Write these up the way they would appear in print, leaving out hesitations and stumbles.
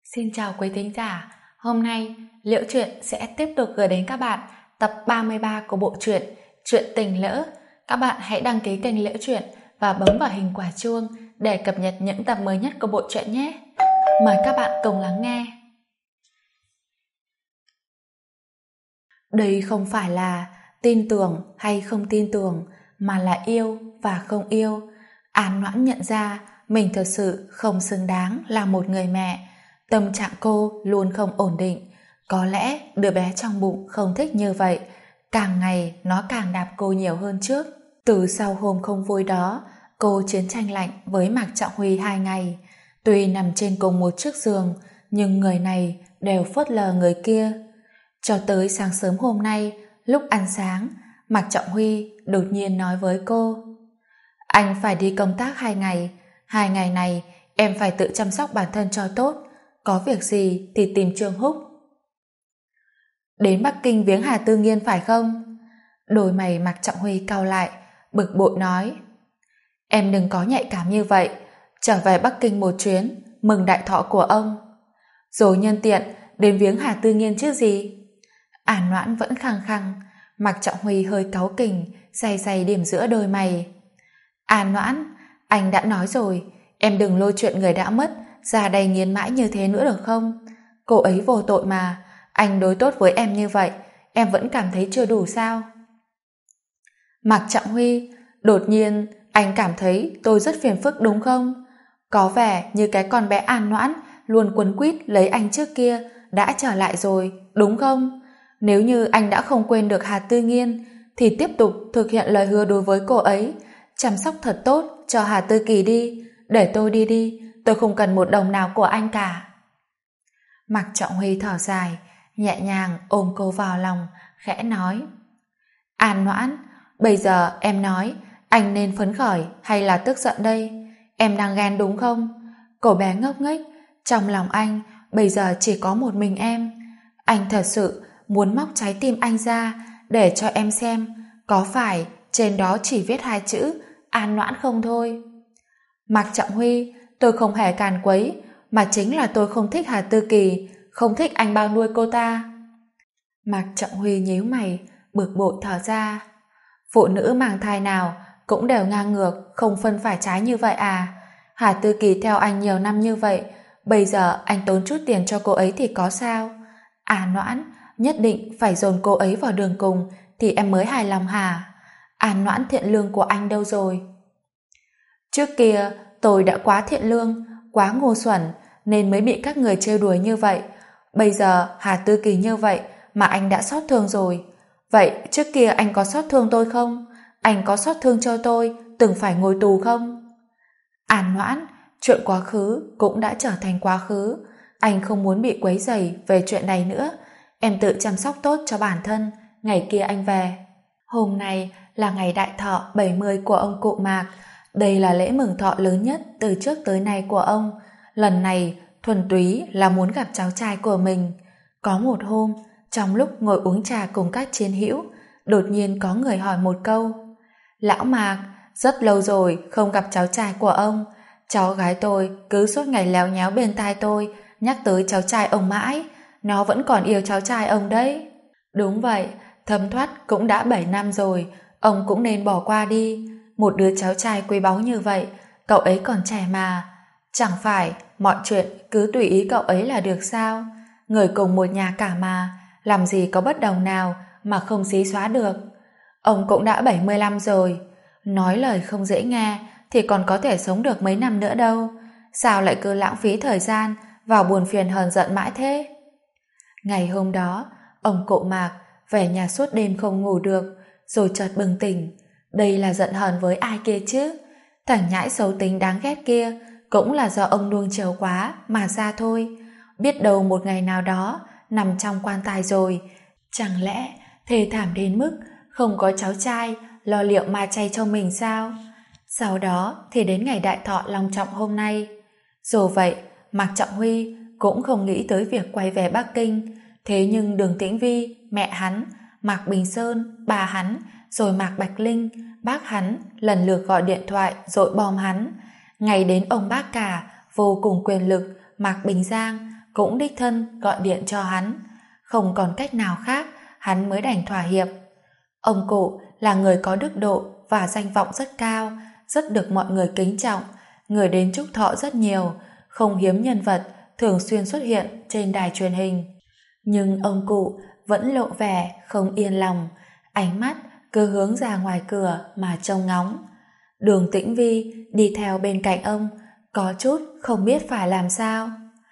Xin chào quý thính giả, hôm nay Liễu Chuyện sẽ tiếp tục gửi đến các bạn tập 33 của bộ truyện Chuyện Tình Lỡ. Các bạn hãy đăng ký kênh Liễu Chuyện và bấm vào hình quả chuông để cập nhật những tập mới nhất của bộ truyện nhé. Mời các bạn cùng lắng nghe. Đây không phải là tin tưởng hay không tin tưởng, mà là yêu và không yêu. An Noãn nhận ra mình thật sự không xứng đáng là một người mẹ. Tâm trạng cô luôn không ổn định. Có lẽ đứa bé trong bụng không thích như vậy. Càng ngày nó càng đạp cô nhiều hơn trước. Từ sau hôm không vui đó, cô chiến tranh lạnh với Mạc Trọng Huy 2 ngày. Tuy nằm trên cùng một chiếc giường, nhưng người này đều phớt lờ người kia. Cho tới sáng sớm hôm nay, lúc ăn sáng, Mạc Trọng Huy đột nhiên nói với cô: "Anh phải đi công tác 2 ngày. 2 ngày này em phải tự chăm sóc bản thân cho tốt. Có việc gì thì tìm Trương Húc." "Đến Bắc Kinh viếng Hà Tư Nghiên phải không?" Đôi mày Mạc Trọng Huy cau lại, bực bội nói: "Em đừng có nhạy cảm như vậy. Trở về Bắc Kinh một chuyến, mừng đại thọ của ông. Rồi nhân tiện đến viếng Hà Tư Nghiên chứ gì." An Noãn vẫn khăng khăng. Mạc Trọng Huy hơi cáu kỉnh, day day điểm giữa đôi mày. "An Noãn, anh đã nói rồi, em đừng lôi chuyện người đã mất ra đây nghiến mãi như thế nữa được không? Cô ấy vô tội mà, anh đối tốt với em như vậy, em vẫn cảm thấy chưa đủ sao?" "Mạc Trọng Huy, đột nhiên anh cảm thấy tôi rất phiền phức đúng không? Có vẻ như cái con bé An Noãn luôn quấn quýt lấy anh trước kia đã trở lại rồi, đúng không? Nếu như anh đã không quên được Hà Tư Nghiên thì tiếp tục thực hiện lời hứa đối với cô ấy, chăm sóc thật tốt cho Hà Tư Kỳ đi, để tôi đi, tôi không cần một đồng nào của anh cả." Mạc Trọng Huy thở dài, nhẹ nhàng ôm cô vào lòng, khẽ nói: "An Noãn, bây giờ em nói, anh nên phấn khởi hay là tức giận đây? Em đang ghen đúng không?" Cậu bé ngốc nghếch, trong lòng anh bây giờ chỉ có một mình em. Anh thật sự muốn móc trái tim anh ra để cho em xem có phải trên đó chỉ viết 2 chữ An Noãn không thôi. "Mạc Trọng Huy, tôi không hề càn quấy, mà chính là tôi không thích Hà Tư Kỳ, không thích anh bao nuôi cô ta." Mạc Trọng Huy nhíu mày, bực bội thở ra. Phụ nữ mang thai nào cũng đều ngang ngược, không phân phải trái như vậy à? Hà Tư Kỳ theo anh nhiều năm như vậy, bây giờ anh tốn chút tiền cho cô ấy thì có sao? An Noãn, nhất định phải dồn cô ấy vào đường cùng thì em mới hài lòng hả? An Noãn thiện lương của anh đâu rồi? Trước kia tôi đã quá thiện lương, quá ngu xuẩn nên mới bị các người trêu đuổi như vậy. Bây giờ Hà Tư Kỳ như vậy mà anh đã xót thương rồi. Vậy trước kia anh có xót thương tôi không? Anh có xót thương cho tôi từng phải ngồi tù không?" An Noãn, chuyện quá khứ cũng đã trở thành quá khứ. Anh không muốn bị quấy rầy về chuyện này nữa. Em tự chăm sóc tốt cho bản thân, ngày kia anh về. Hôm nay là ngày đại thọ 70 của ông cụ Mạc. Đây là lễ mừng thọ lớn nhất từ trước tới nay của ông. Lần này thuần túy là muốn gặp cháu trai của mình. Có một hôm, trong lúc ngồi uống trà cùng các chiến hữu, đột nhiên có người hỏi một câu: "Lão Mạc, rất lâu rồi không gặp cháu trai của ông. Cháu gái tôi cứ suốt ngày léo nhéo bên tai tôi, nhắc tới cháu trai ông mãi. Nó vẫn còn yêu cháu trai ông đấy." "Đúng vậy, thấm thoát cũng đã 7 năm rồi, ông cũng nên bỏ qua đi. Một đứa cháu trai quý báu như vậy, cậu ấy còn trẻ mà. Chẳng phải mọi chuyện cứ tùy ý cậu ấy là được sao? Người cùng một nhà cả mà, làm gì có bất đồng nào mà không xí xóa được. Ông cũng đã 75 rồi, nói lời không dễ nghe thì còn có thể sống được mấy năm nữa đâu. Sao lại cứ lãng phí thời gian vào buồn phiền hờn giận mãi thế?" Ngày hôm đó, ông cụ Mạc về nhà suốt đêm không ngủ được, rồi chợt bừng tỉnh. Đây là giận hờn với ai kia chứ? Thằng nhãi xấu tính đáng ghét kia cũng là do ông nuông chiều quá mà ra thôi. Biết đâu một ngày nào đó nằm trong quan tài rồi, chẳng lẽ thê thảm đến mức không có cháu trai lo liệu ma chay cho mình sao? Sau đó thì đến ngày đại thọ long trọng hôm nay. Dù vậy, Mạc Trọng Huy cũng không nghĩ tới việc quay về Bắc Kinh. Thế nhưng Đường Tĩnh Vi, mẹ hắn, Mạc Bình Sơn, bà hắn, rồi Mạc Bạch Linh, bác hắn lần lượt gọi điện thoại dội bom hắn. Ngay đến ông bác cả vô cùng quyền lực Mạc Bình Giang cũng đích thân gọi điện cho hắn. Không còn cách nào khác, hắn mới đành thỏa hiệp. Ông cụ là người có đức độ và danh vọng rất cao, rất được mọi người kính trọng, người đến chúc thọ rất nhiều, không hiếm nhân vật thường xuyên xuất hiện trên đài truyền hình. Nhưng ông cụ vẫn lộ vẻ không yên lòng, ánh mắt cứ hướng ra ngoài cửa mà trông ngóng. Đường Tĩnh Vi đi theo bên cạnh ông, có chút không biết phải làm sao.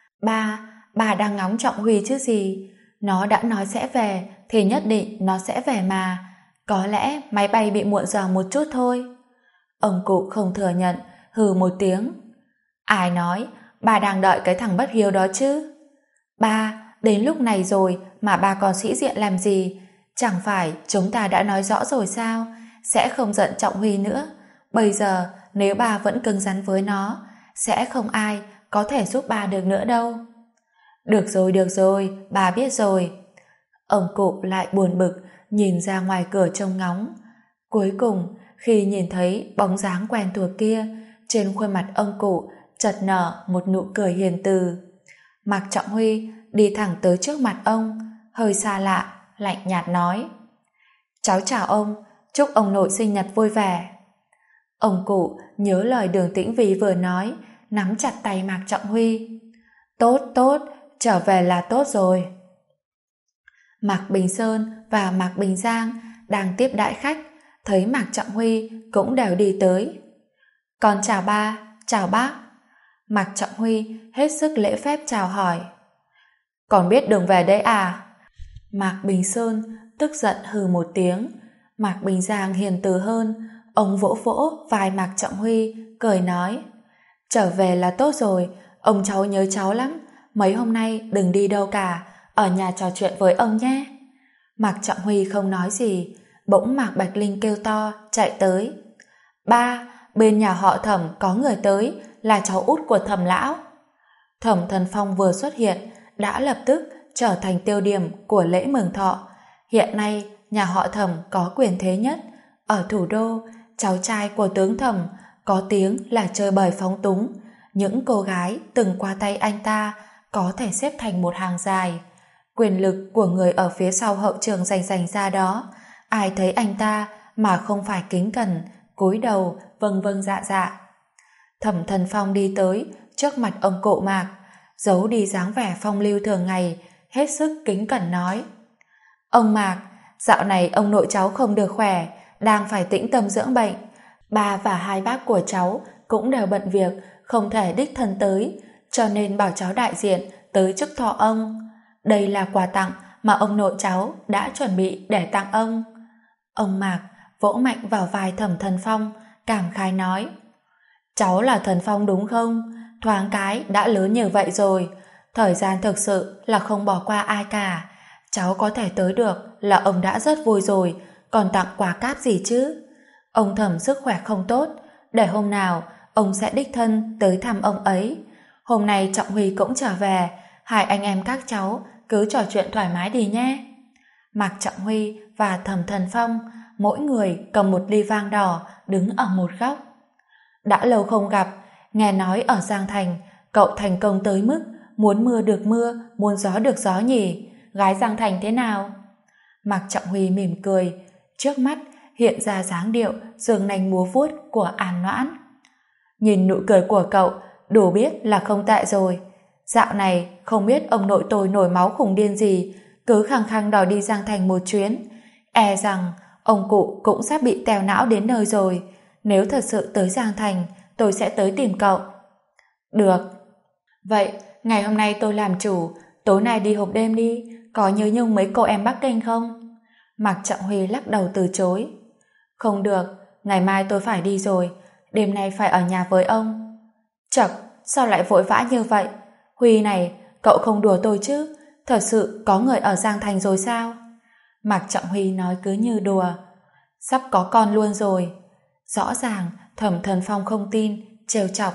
Bà đang ngóng Trọng Huy chứ gì? Nó đã nói sẽ về thì nhất định nó sẽ về mà. Có lẽ máy bay bị muộn giờ một chút thôi. Ông cụ không thừa nhận, hừ một tiếng. Ai nói, bà đang đợi cái thằng bất hiếu đó chứ? Ba, đến lúc này rồi mà bà còn sĩ diện làm gì? Chẳng phải chúng ta đã nói rõ rồi sao? Sẽ không giận Trọng Huy nữa. Bây giờ nếu bà vẫn cứng rắn với nó, sẽ không ai có thể giúp bà được nữa đâu. Được rồi, bà biết rồi. Ông cụ lại buồn bực, nhìn ra ngoài cửa trông ngóng. Cuối cùng, khi nhìn thấy bóng dáng quen thuộc kia, trên khuôn mặt ông cụ chợt nở một nụ cười hiền từ. Mạc Trọng Huy đi thẳng tới trước mặt ông, hơi xa lạ, lạnh nhạt nói: Cháu chào ông, chúc ông nội sinh nhật vui vẻ. Ông cụ nhớ lời Đường Tĩnh Vi vừa nói, nắm chặt tay Mạc Trọng Huy. Tốt, trở về là tốt rồi. Mạc Bình Sơn và Mạc Bình Giang đang tiếp đãi khách, thấy Mạc Trọng Huy cũng đều đi tới. Con chào ba, chào bác. Mạc Trọng Huy hết sức lễ phép chào hỏi. Còn biết đường về đấy à? Mạc Bình Sơn tức giận hừ một tiếng. Mạc Bình Giang hiền từ hơn, ông vỗ vỗ vai Mạc Trọng Huy, cười nói: Trở về là tốt rồi, ông cháu nhớ cháu lắm, mấy hôm nay đừng đi đâu cả, ở nhà trò chuyện với ông nhé. Mạc Trọng Huy không nói gì, bỗng Mạc Bạch Linh kêu to, chạy tới. Ba, bên nhà họ Thẩm có người tới, là cháu út của Thẩm lão. Thẩm Thần Phong vừa xuất hiện, đã lập tức trở thành tiêu điểm của lễ mừng thọ. Hiện nay, nhà họ Thẩm có quyền thế nhất. Ở thủ đô, cháu trai của tướng Thẩm có tiếng là chơi bời phóng túng. Những cô gái từng qua tay anh ta có thể xếp thành một hàng dài. Quyền lực của người ở phía sau hậu trường giành ra đó, ai thấy anh ta mà không phải kính cẩn, cúi đầu vâng dạ. Thẩm Thần Phong đi tới trước mặt ông cụ Mạc, giấu đi dáng vẻ phong lưu thường ngày, hết sức kính cẩn nói: Ông Mạc, dạo này ông nội cháu không được khỏe, đang phải tĩnh tâm dưỡng bệnh. Ba và hai bác của cháu cũng đều bận việc, không thể đích thân tới, cho nên bảo cháu đại diện tới chúc thọ ông. Đây là quà tặng mà ông nội cháu đã chuẩn bị để tặng ông. Ông Mạc vỗ mạnh vào vai Thẩm Thần Phong, cảm khái nói: Cháu là Thần Phong đúng không? Thoáng cái đã lớn như vậy rồi, thời gian thực sự là không bỏ qua ai cả. Cháu có thể tới được là ông đã rất vui rồi, còn tặng quà cáp gì chứ? Ông Thẩm sức khỏe không tốt, để hôm nào ông sẽ đích thân tới thăm ông ấy. Hôm nay Trọng Huy cũng trở về, hai anh em các cháu cứ trò chuyện thoải mái đi nhé. Mạc Trọng Huy và Thẩm Thần Phong mỗi người cầm một ly vang đỏ đứng ở một góc. Đã lâu không gặp, nghe nói ở Giang Thành cậu thành công tới mức muốn mưa được mưa, muốn gió được gió nhỉ? Gái Giang Thành thế nào? Mạc Trọng Huy mỉm cười, trước mắt hiện ra dáng điệu giường nanh múa vuốt của An Noãn. Nhìn nụ cười của cậu, đủ biết là không tệ rồi. Dạo này không biết ông nội tôi nổi máu khùng điên gì, cứ khăng khăng đòi đi Giang Thành một chuyến. E rằng ông cụ cũng sắp bị teo não đến nơi rồi. Nếu thật sự tới Giang Thành, tôi sẽ tới tìm cậu. Được. Vậy, ngày hôm nay tôi làm chủ, tối nay đi hộp đêm đi, có nhớ nhung mấy cô em Bắc Kinh không? Mạc Trọng Huy lắc đầu từ chối. Không được, ngày mai tôi phải đi rồi, đêm nay phải ở nhà với ông. Chậc, sao lại vội vã như vậy? Huy này, cậu không đùa tôi chứ? Thật sự có người ở Giang Thành rồi sao? Mạc Trọng Huy nói cứ như đùa. Sắp có con luôn rồi. Rõ ràng Thẩm Thần Phong không tin, trêu chọc.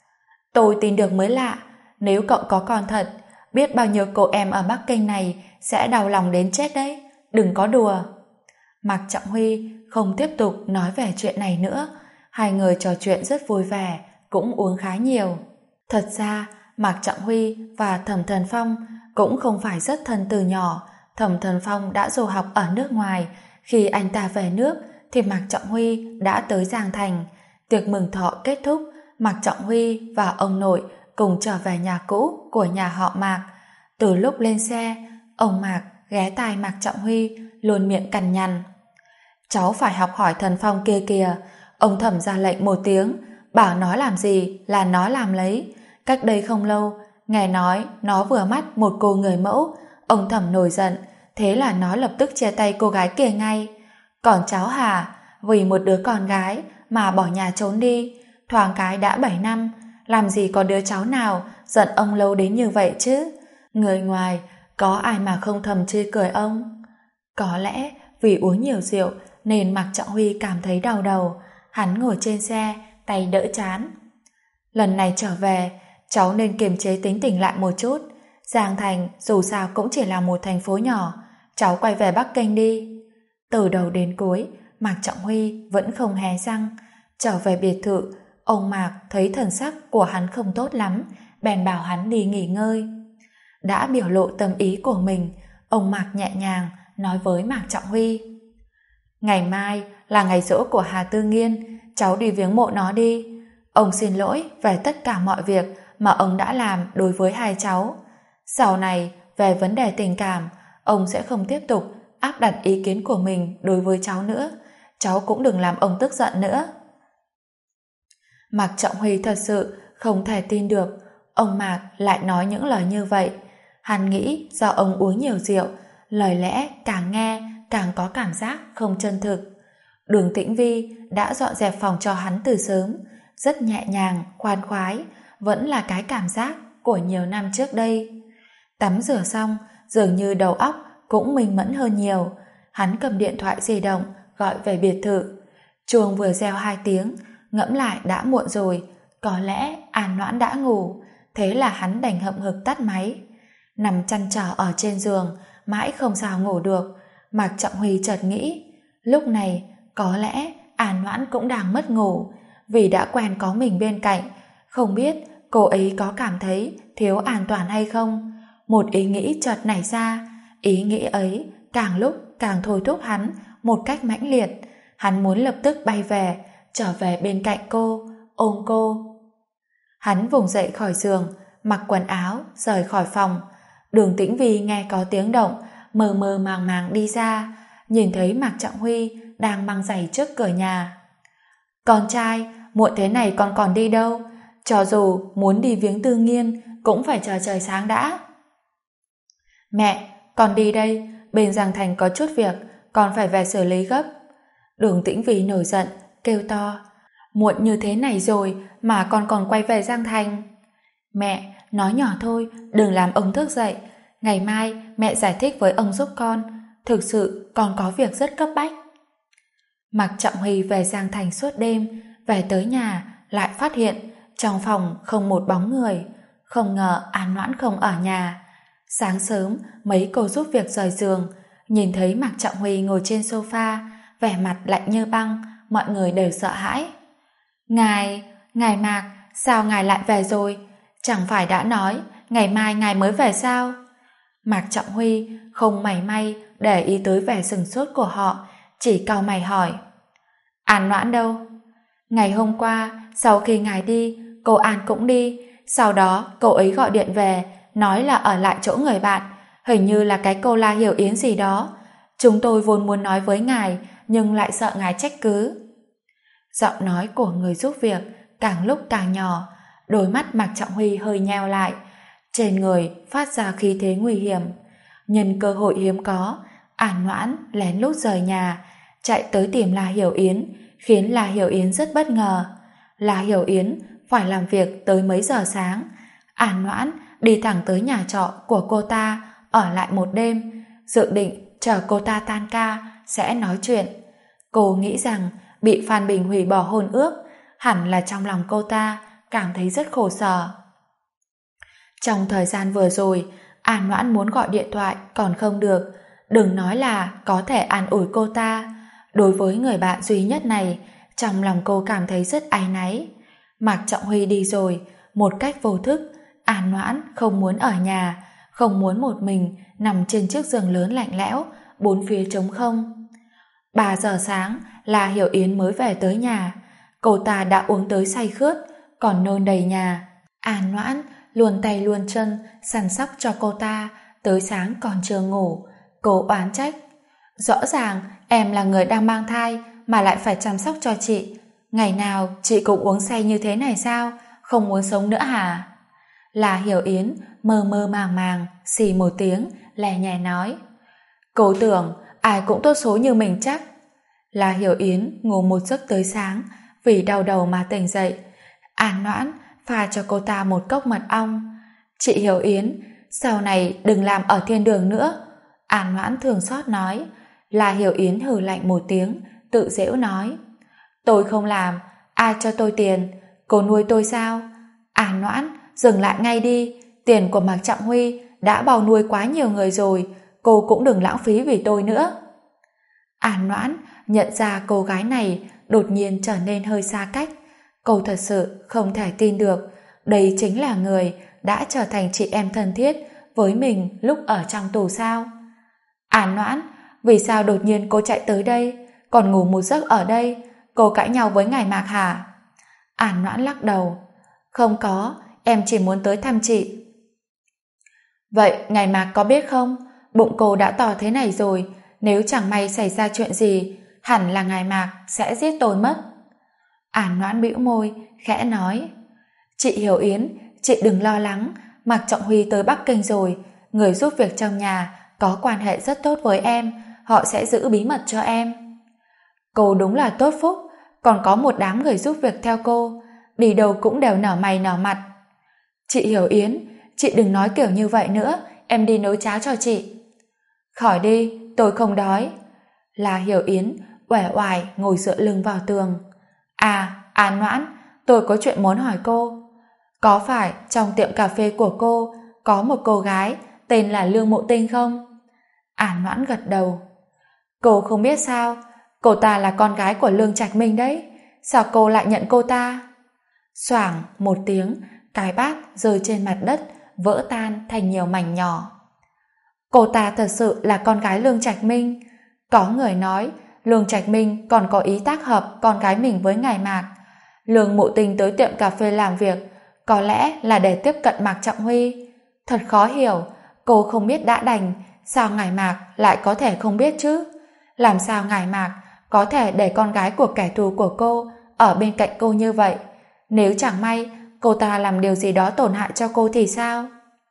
Tôi tin được mới lạ, nếu cậu có con thật, biết bao nhiêu cô em ở Bắc Kinh này sẽ đau lòng đến chết đấy, đừng có đùa. Mạc Trọng Huy không tiếp tục nói về chuyện này nữa, hai người trò chuyện rất vui vẻ, cũng uống khá nhiều. Thật ra, Mạc Trọng Huy và Thẩm Thần Phong cũng không phải rất thân từ nhỏ. Thẩm Thần Phong đã du học ở nước ngoài, khi anh ta về nước thì Mạc Trọng Huy đã tới Giang Thành. Tiệc mừng thọ kết thúc, Mạc Trọng Huy và ông nội cùng trở về nhà cũ của nhà họ Mạc. Từ lúc lên xe, ông Mạc ghé tai Mạc Trọng Huy, luôn miệng cằn nhằn: cháu phải học hỏi Thần Phong kia kìa. Ông Thẩm ra lệnh một tiếng, bảo nó làm gì là nó làm lấy. Cách đây không lâu, nghe nói nó vừa mắt một cô người mẫu, ông Thẩm nổi giận, thế là nó lập tức chia tay cô gái kia ngay. Còn cháu hả, vì một đứa con gái mà bỏ nhà trốn đi, thoáng cái đã 7 năm, làm gì có đứa cháu nào giận ông lâu đến như vậy chứ. Người ngoài có ai mà không thầm chê cười ông. Có lẽ vì uống nhiều rượu nên Mạc Trọng Huy cảm thấy đau đầu. Hắn ngồi trên xe, tay đỡ trán. Lần này trở về, cháu nên kiềm chế tính tình lại một chút. Giang Thành dù sao cũng chỉ là một thành phố nhỏ, cháu quay về Bắc Kinh đi. Từ đầu đến cuối, Mạc Trọng Huy vẫn không hé răng. Trở về biệt thự, ông Mạc thấy thần sắc của hắn không tốt lắm, bèn bảo hắn đi nghỉ ngơi. Đã biểu lộ tâm ý của mình, ông Mạc nhẹ nhàng nói với Mạc Trọng Huy: ngày mai là ngày giỗ của Hà Tư Nghiên, cháu đi viếng mộ nó đi. Ông xin lỗi về tất cả mọi việc mà ông đã làm đối với hai cháu. Sau này, về vấn đề tình cảm, ông sẽ không tiếp tục áp đặt ý kiến của mình đối với cháu nữa. Cháu cũng đừng làm ông tức giận nữa. Mạc Trọng Huy thật sự không thể tin được ông Mạc lại nói những lời như vậy. Hắn nghĩ do ông uống nhiều rượu, lời lẽ càng nghe càng có cảm giác không chân thực. Đường Tĩnh Vi đã dọn dẹp phòng cho hắn từ sớm, rất nhẹ nhàng, khoan khoái, vẫn là cái cảm giác của nhiều năm trước đây. Tắm rửa xong, dường như đầu óc cũng minh mẫn hơn nhiều. Hắn cầm điện thoại di động gọi về biệt thự. Chuông vừa reo 2 tiếng, ngẫm lại đã muộn rồi, có lẽ An Noãn đã ngủ, thế là hắn đành hậm hực tắt máy. Nằm chăn trở ở trên giường, mãi không sao ngủ được. Mạc Trọng Huy chợt nghĩ, lúc này có lẽ An Noãn cũng đang mất ngủ, vì đã quen có mình bên cạnh. Không biết cô ấy có cảm thấy thiếu an toàn hay không? Một ý nghĩ chợt nảy ra, ý nghĩ ấy càng lúc càng thôi thúc hắn một cách mãnh liệt. Hắn muốn lập tức bay về, trở về bên cạnh cô, ôm cô. Hắn vùng dậy khỏi giường, mặc quần áo, rời khỏi phòng. Đường Tĩnh Vi nghe có tiếng động, mờ mờ màng màng đi ra, nhìn thấy Mạc Trọng Huy đang mang giày trước cửa nhà. Con trai, muộn thế này con còn đi đâu? Cho dù muốn đi viếng Tư Nghiên cũng phải chờ trời sáng đã. Mẹ, con đi đây, bên Giang Thành có chút việc, con phải về xử lý gấp. Đường Tĩnh Vi nổi giận, kêu to: muộn như thế này rồi mà con còn quay về Giang Thành. Mẹ, nói nhỏ thôi, đừng làm ông thức dậy. Ngày mai mẹ giải thích với ông giúp con. Thực sự con có việc rất cấp bách. Mạc Trọng Huy về Giang Thành suốt đêm, về tới nhà lại phát hiện trong phòng không một bóng người. Không ngờ An Noãn không ở nhà. Sáng sớm mấy cô giúp việc rời giường, nhìn thấy Mạc Trọng Huy ngồi trên sofa, vẻ mặt lạnh như băng, mọi người đều sợ hãi. Ngài Mạc, sao ngài lại về rồi? Chẳng phải đã nói ngày mai ngài mới về sao? Mạc Trọng Huy không mảy may để ý tới vẻ sừng sốt của họ, chỉ cau mày hỏi: An Noãn đâu? Ngày hôm qua sau khi ngài đi, cô An cũng đi. Sau đó cô ấy gọi điện về, nói là ở lại chỗ người bạn, hình như là cái cô La Hiểu Yến gì đó. Chúng tôi vốn muốn nói với ngài, nhưng lại sợ ngài trách cứ. Giọng nói của người giúp việc càng lúc càng nhỏ, đôi mắt Mạc Trọng Huy hơi nheo lại, trên người phát ra khí thế nguy hiểm. Nhân cơ hội hiếm có, An Noãn lén lút rời nhà, chạy tới tìm La Hiểu Yến, khiến La Hiểu Yến rất bất ngờ. La Hiểu Yến phải làm việc tới mấy giờ sáng. An Noãn đi thẳng tới nhà trọ của cô ta, ở lại một đêm, dự định chờ cô ta tan ca sẽ nói chuyện. Cô nghĩ rằng bị Phan Bình hủy bỏ hôn ước, hẳn là trong lòng cô ta cảm thấy rất khổ sở. Trong thời gian vừa rồi, An Noãn muốn gọi điện thoại còn không được, đừng nói là có thể an ủi cô ta. Đối với người bạn duy nhất này, trong lòng cô cảm thấy rất áy náy. Mạc Trọng Huy đi rồi, một cách vô thức, An Noãn không muốn ở nhà, không muốn một mình nằm trên chiếc giường lớn lạnh lẽo, bốn phía trống không. 3 giờ sáng là Hiểu Yến mới về tới nhà. Cô ta đã uống tới say khướt, còn nôn đầy nhà. An Noãn luồn tay luồn chân săn sóc cho cô ta, tới sáng còn chưa ngủ. Cô oán trách: rõ ràng em là người đang mang thai mà lại phải chăm sóc cho chị. Ngày nào chị cũng uống say như thế này sao? Không muốn sống nữa hả? Là Hiểu Yến mơ mơ màng màng xì một tiếng, lè nhè nói: cô tưởng ai cũng tốt số như mình chắc. Là Hiểu Yến ngủ một giấc tới sáng, vì đau đầu mà tỉnh dậy. An Noãn pha cho cô ta một cốc mật ong. Chị Hiểu Yến, sau này đừng làm ở thiên đường nữa. An Noãn thường xót nói. Là Hiểu Yến hừ lạnh một tiếng, tự giễu nói: tôi không làm, ai cho tôi tiền? Cô nuôi tôi sao? An Noãn, dừng lại ngay đi. Tiền của Mạc Trọng Huy đã bao nuôi quá nhiều người rồi, cô cũng đừng lãng phí vì tôi nữa. An Noãn nhận ra cô gái này đột nhiên trở nên hơi xa cách. Cô thật sự không thể tin được đây chính là người đã trở thành chị em thân thiết với mình lúc ở trong tù sao? An Noãn, vì sao đột nhiên cô chạy tới đây, còn ngủ một giấc ở đây? Cô cãi nhau với ngài Mạc hả? An Noãn lắc đầu. Không có, em chỉ muốn tới thăm chị. Vậy ngài Mạc có biết không? Bụng cô đã to thế này rồi, nếu chẳng may xảy ra chuyện gì, hẳn là ngài Mạc sẽ giết tôi mất. An Noãn bĩu môi, khẽ nói: chị Hiểu Yến, chị đừng lo lắng, Mạc Trọng Huy tới Bắc Kinh rồi, người giúp việc trong nhà có quan hệ rất tốt với em, họ sẽ giữ bí mật cho em. Cô đúng là tốt phúc, còn có một đám người giúp việc theo cô, đi đâu cũng đều nở mày nở mặt. Chị Hiểu Yến, chị đừng nói kiểu như vậy nữa, em đi nấu cháo cho chị. Khỏi đi, tôi không đói. Là Hiểu Yến uể oải ngồi dựa lưng vào tường. À, An Noãn, tôi có chuyện muốn hỏi cô. Có phải trong tiệm cà phê của cô có một cô gái tên là Lương Mộ Tinh không? An Noãn gật đầu. Cô không biết sao, cô ta là con gái của Lương Trạch Minh đấy. Sao cô lại nhận cô ta? Xoảng một tiếng, cái bát rơi trên mặt đất, vỡ tan thành nhiều mảnh nhỏ. Cô ta thật sự là con gái Lương Trạch Minh. Có người nói Lương Trạch Minh còn có ý tác hợp con gái mình với ngài Mạc. Lương Mộ Tinh tới tiệm cà phê làm việc có lẽ là để tiếp cận Mạc Trọng Huy. Thật khó hiểu, cô không biết đã đành, sao ngài Mạc lại có thể không biết chứ? Làm sao ngài Mạc có thể để con gái của kẻ thù của cô ở bên cạnh cô như vậy? Nếu chẳng may cô ta làm điều gì đó tổn hại cho cô thì sao?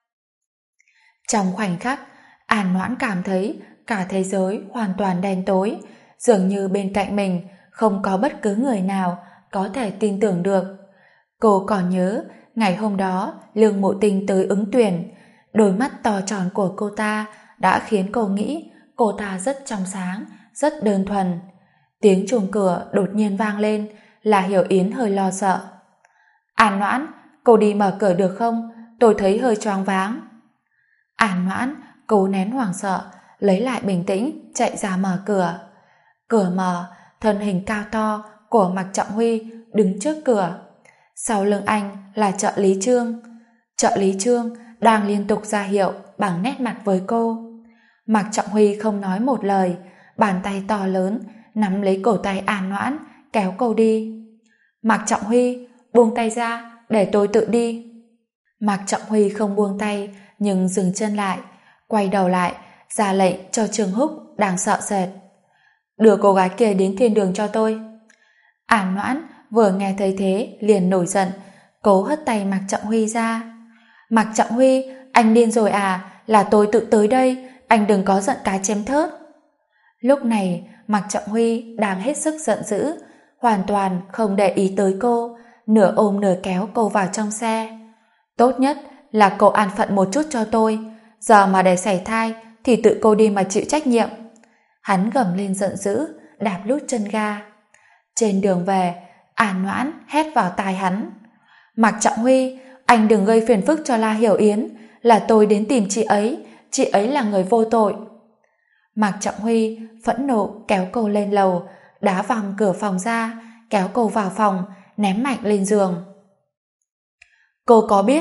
Trong khoảnh khắc, An Noãn cảm thấy cả thế giới hoàn toàn đen tối, dường như bên cạnh mình không có bất cứ người nào có thể tin tưởng được. Cô còn nhớ ngày hôm đó Lương Mộ Tinh tới ứng tuyển, đôi mắt to tròn của cô ta đã khiến cô nghĩ cô ta rất trong sáng, rất đơn thuần. Tiếng chuông cửa đột nhiên vang lên, là Hiểu Yến hơi lo sợ. An Noãn, cô đi mở cửa được không? Tôi thấy hơi choáng váng. An Noãn cố nén hoảng sợ, lấy lại bình tĩnh, chạy ra mở cửa. Cửa mở, thân hình cao to của Mạc Trọng Huy đứng trước cửa. Sau lưng anh là trợ lý Trương. Trợ lý Trương đang liên tục ra hiệu bằng nét mặt với cô. Mạc Trọng Huy không nói một lời, bàn tay to lớn nắm lấy cổ tay An Noãn, kéo cô đi. Mạc Trọng Huy, buông tay ra, để tôi tự đi. Mạc Trọng Huy không buông tay, nhưng dừng chân lại, quay đầu lại, ra lệnh cho Trương Húc đang sợ sệt. Đưa cô gái kia đến thiên đường cho tôi. An Noãn vừa nghe thấy thế liền nổi giận, cố hất tay Mạc Trọng Huy ra. Mạc Trọng Huy, anh điên rồi à? Là tôi tự tới đây, anh đừng có giận cá chém thớt. Lúc này Mạc Trọng Huy đang hết sức giận dữ, hoàn toàn không để ý tới cô, nửa ôm nửa kéo cô vào trong xe. Tốt nhất là cô an phận một chút cho tôi, giờ mà để sảy thai thì tự cô đi mà chịu trách nhiệm. Hắn gầm lên giận dữ, đạp lút chân ga. Trên đường về, An Noãn hét vào tai hắn. Mạc Trọng Huy, anh đừng gây phiền phức cho La Hiểu Yến, là tôi đến tìm chị ấy là người vô tội. Mạc Trọng Huy phẫn nộ kéo cô lên lầu, đá văng cửa phòng ra, kéo cô vào phòng, ném mạnh lên giường. Cô có biết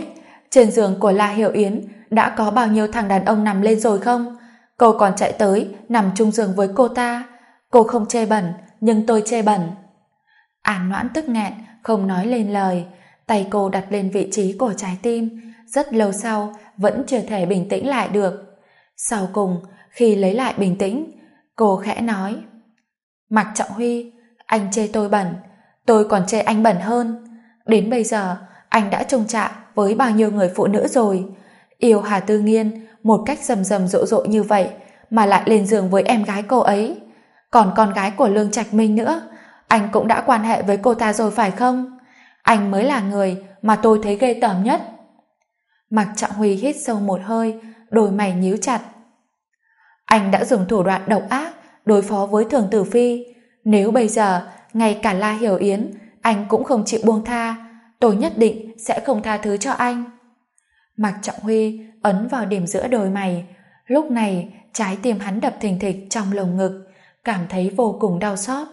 trên giường của La Hiểu Yến đã có bao nhiêu thằng đàn ông nằm lên rồi không? Cô còn chạy tới nằm chung giường với cô ta. Cô không chê bẩn, nhưng tôi chê bẩn. An Noãn tức nghẹn, không nói lên lời. Tay cô đặt lên vị trí của trái tim. Rất lâu sau, vẫn chưa thể bình tĩnh lại được. Sau cùng, khi lấy lại bình tĩnh, cô khẽ nói: Mạc Trọng Huy, anh chê tôi bẩn, tôi còn chê anh bẩn hơn. Đến bây giờ, anh đã chung chạ với bao nhiêu người phụ nữ rồi. Yêu Hà Tư Nghiên một cách rầm rầm rộ rộ như vậy mà lại lên giường với em gái cô ấy. Còn con gái của Lương Trạch Minh nữa, anh cũng đã quan hệ với cô ta rồi phải không? Anh mới là người mà tôi thấy ghê tởm nhất. Mạc Trọng Huy hít sâu một hơi, đôi mày nhíu chặt. Anh đã dùng thủ đoạn độc ác đối phó với Thường Tử Phi. Nếu bây giờ ngay cả La Hiểu Yến anh cũng không chịu buông tha, tôi nhất định sẽ không tha thứ cho anh. Mạc Trọng Huy ấn vào điểm giữa đôi mày. Lúc này trái tim hắn đập thình thịch trong lồng ngực, cảm thấy vô cùng đau xót.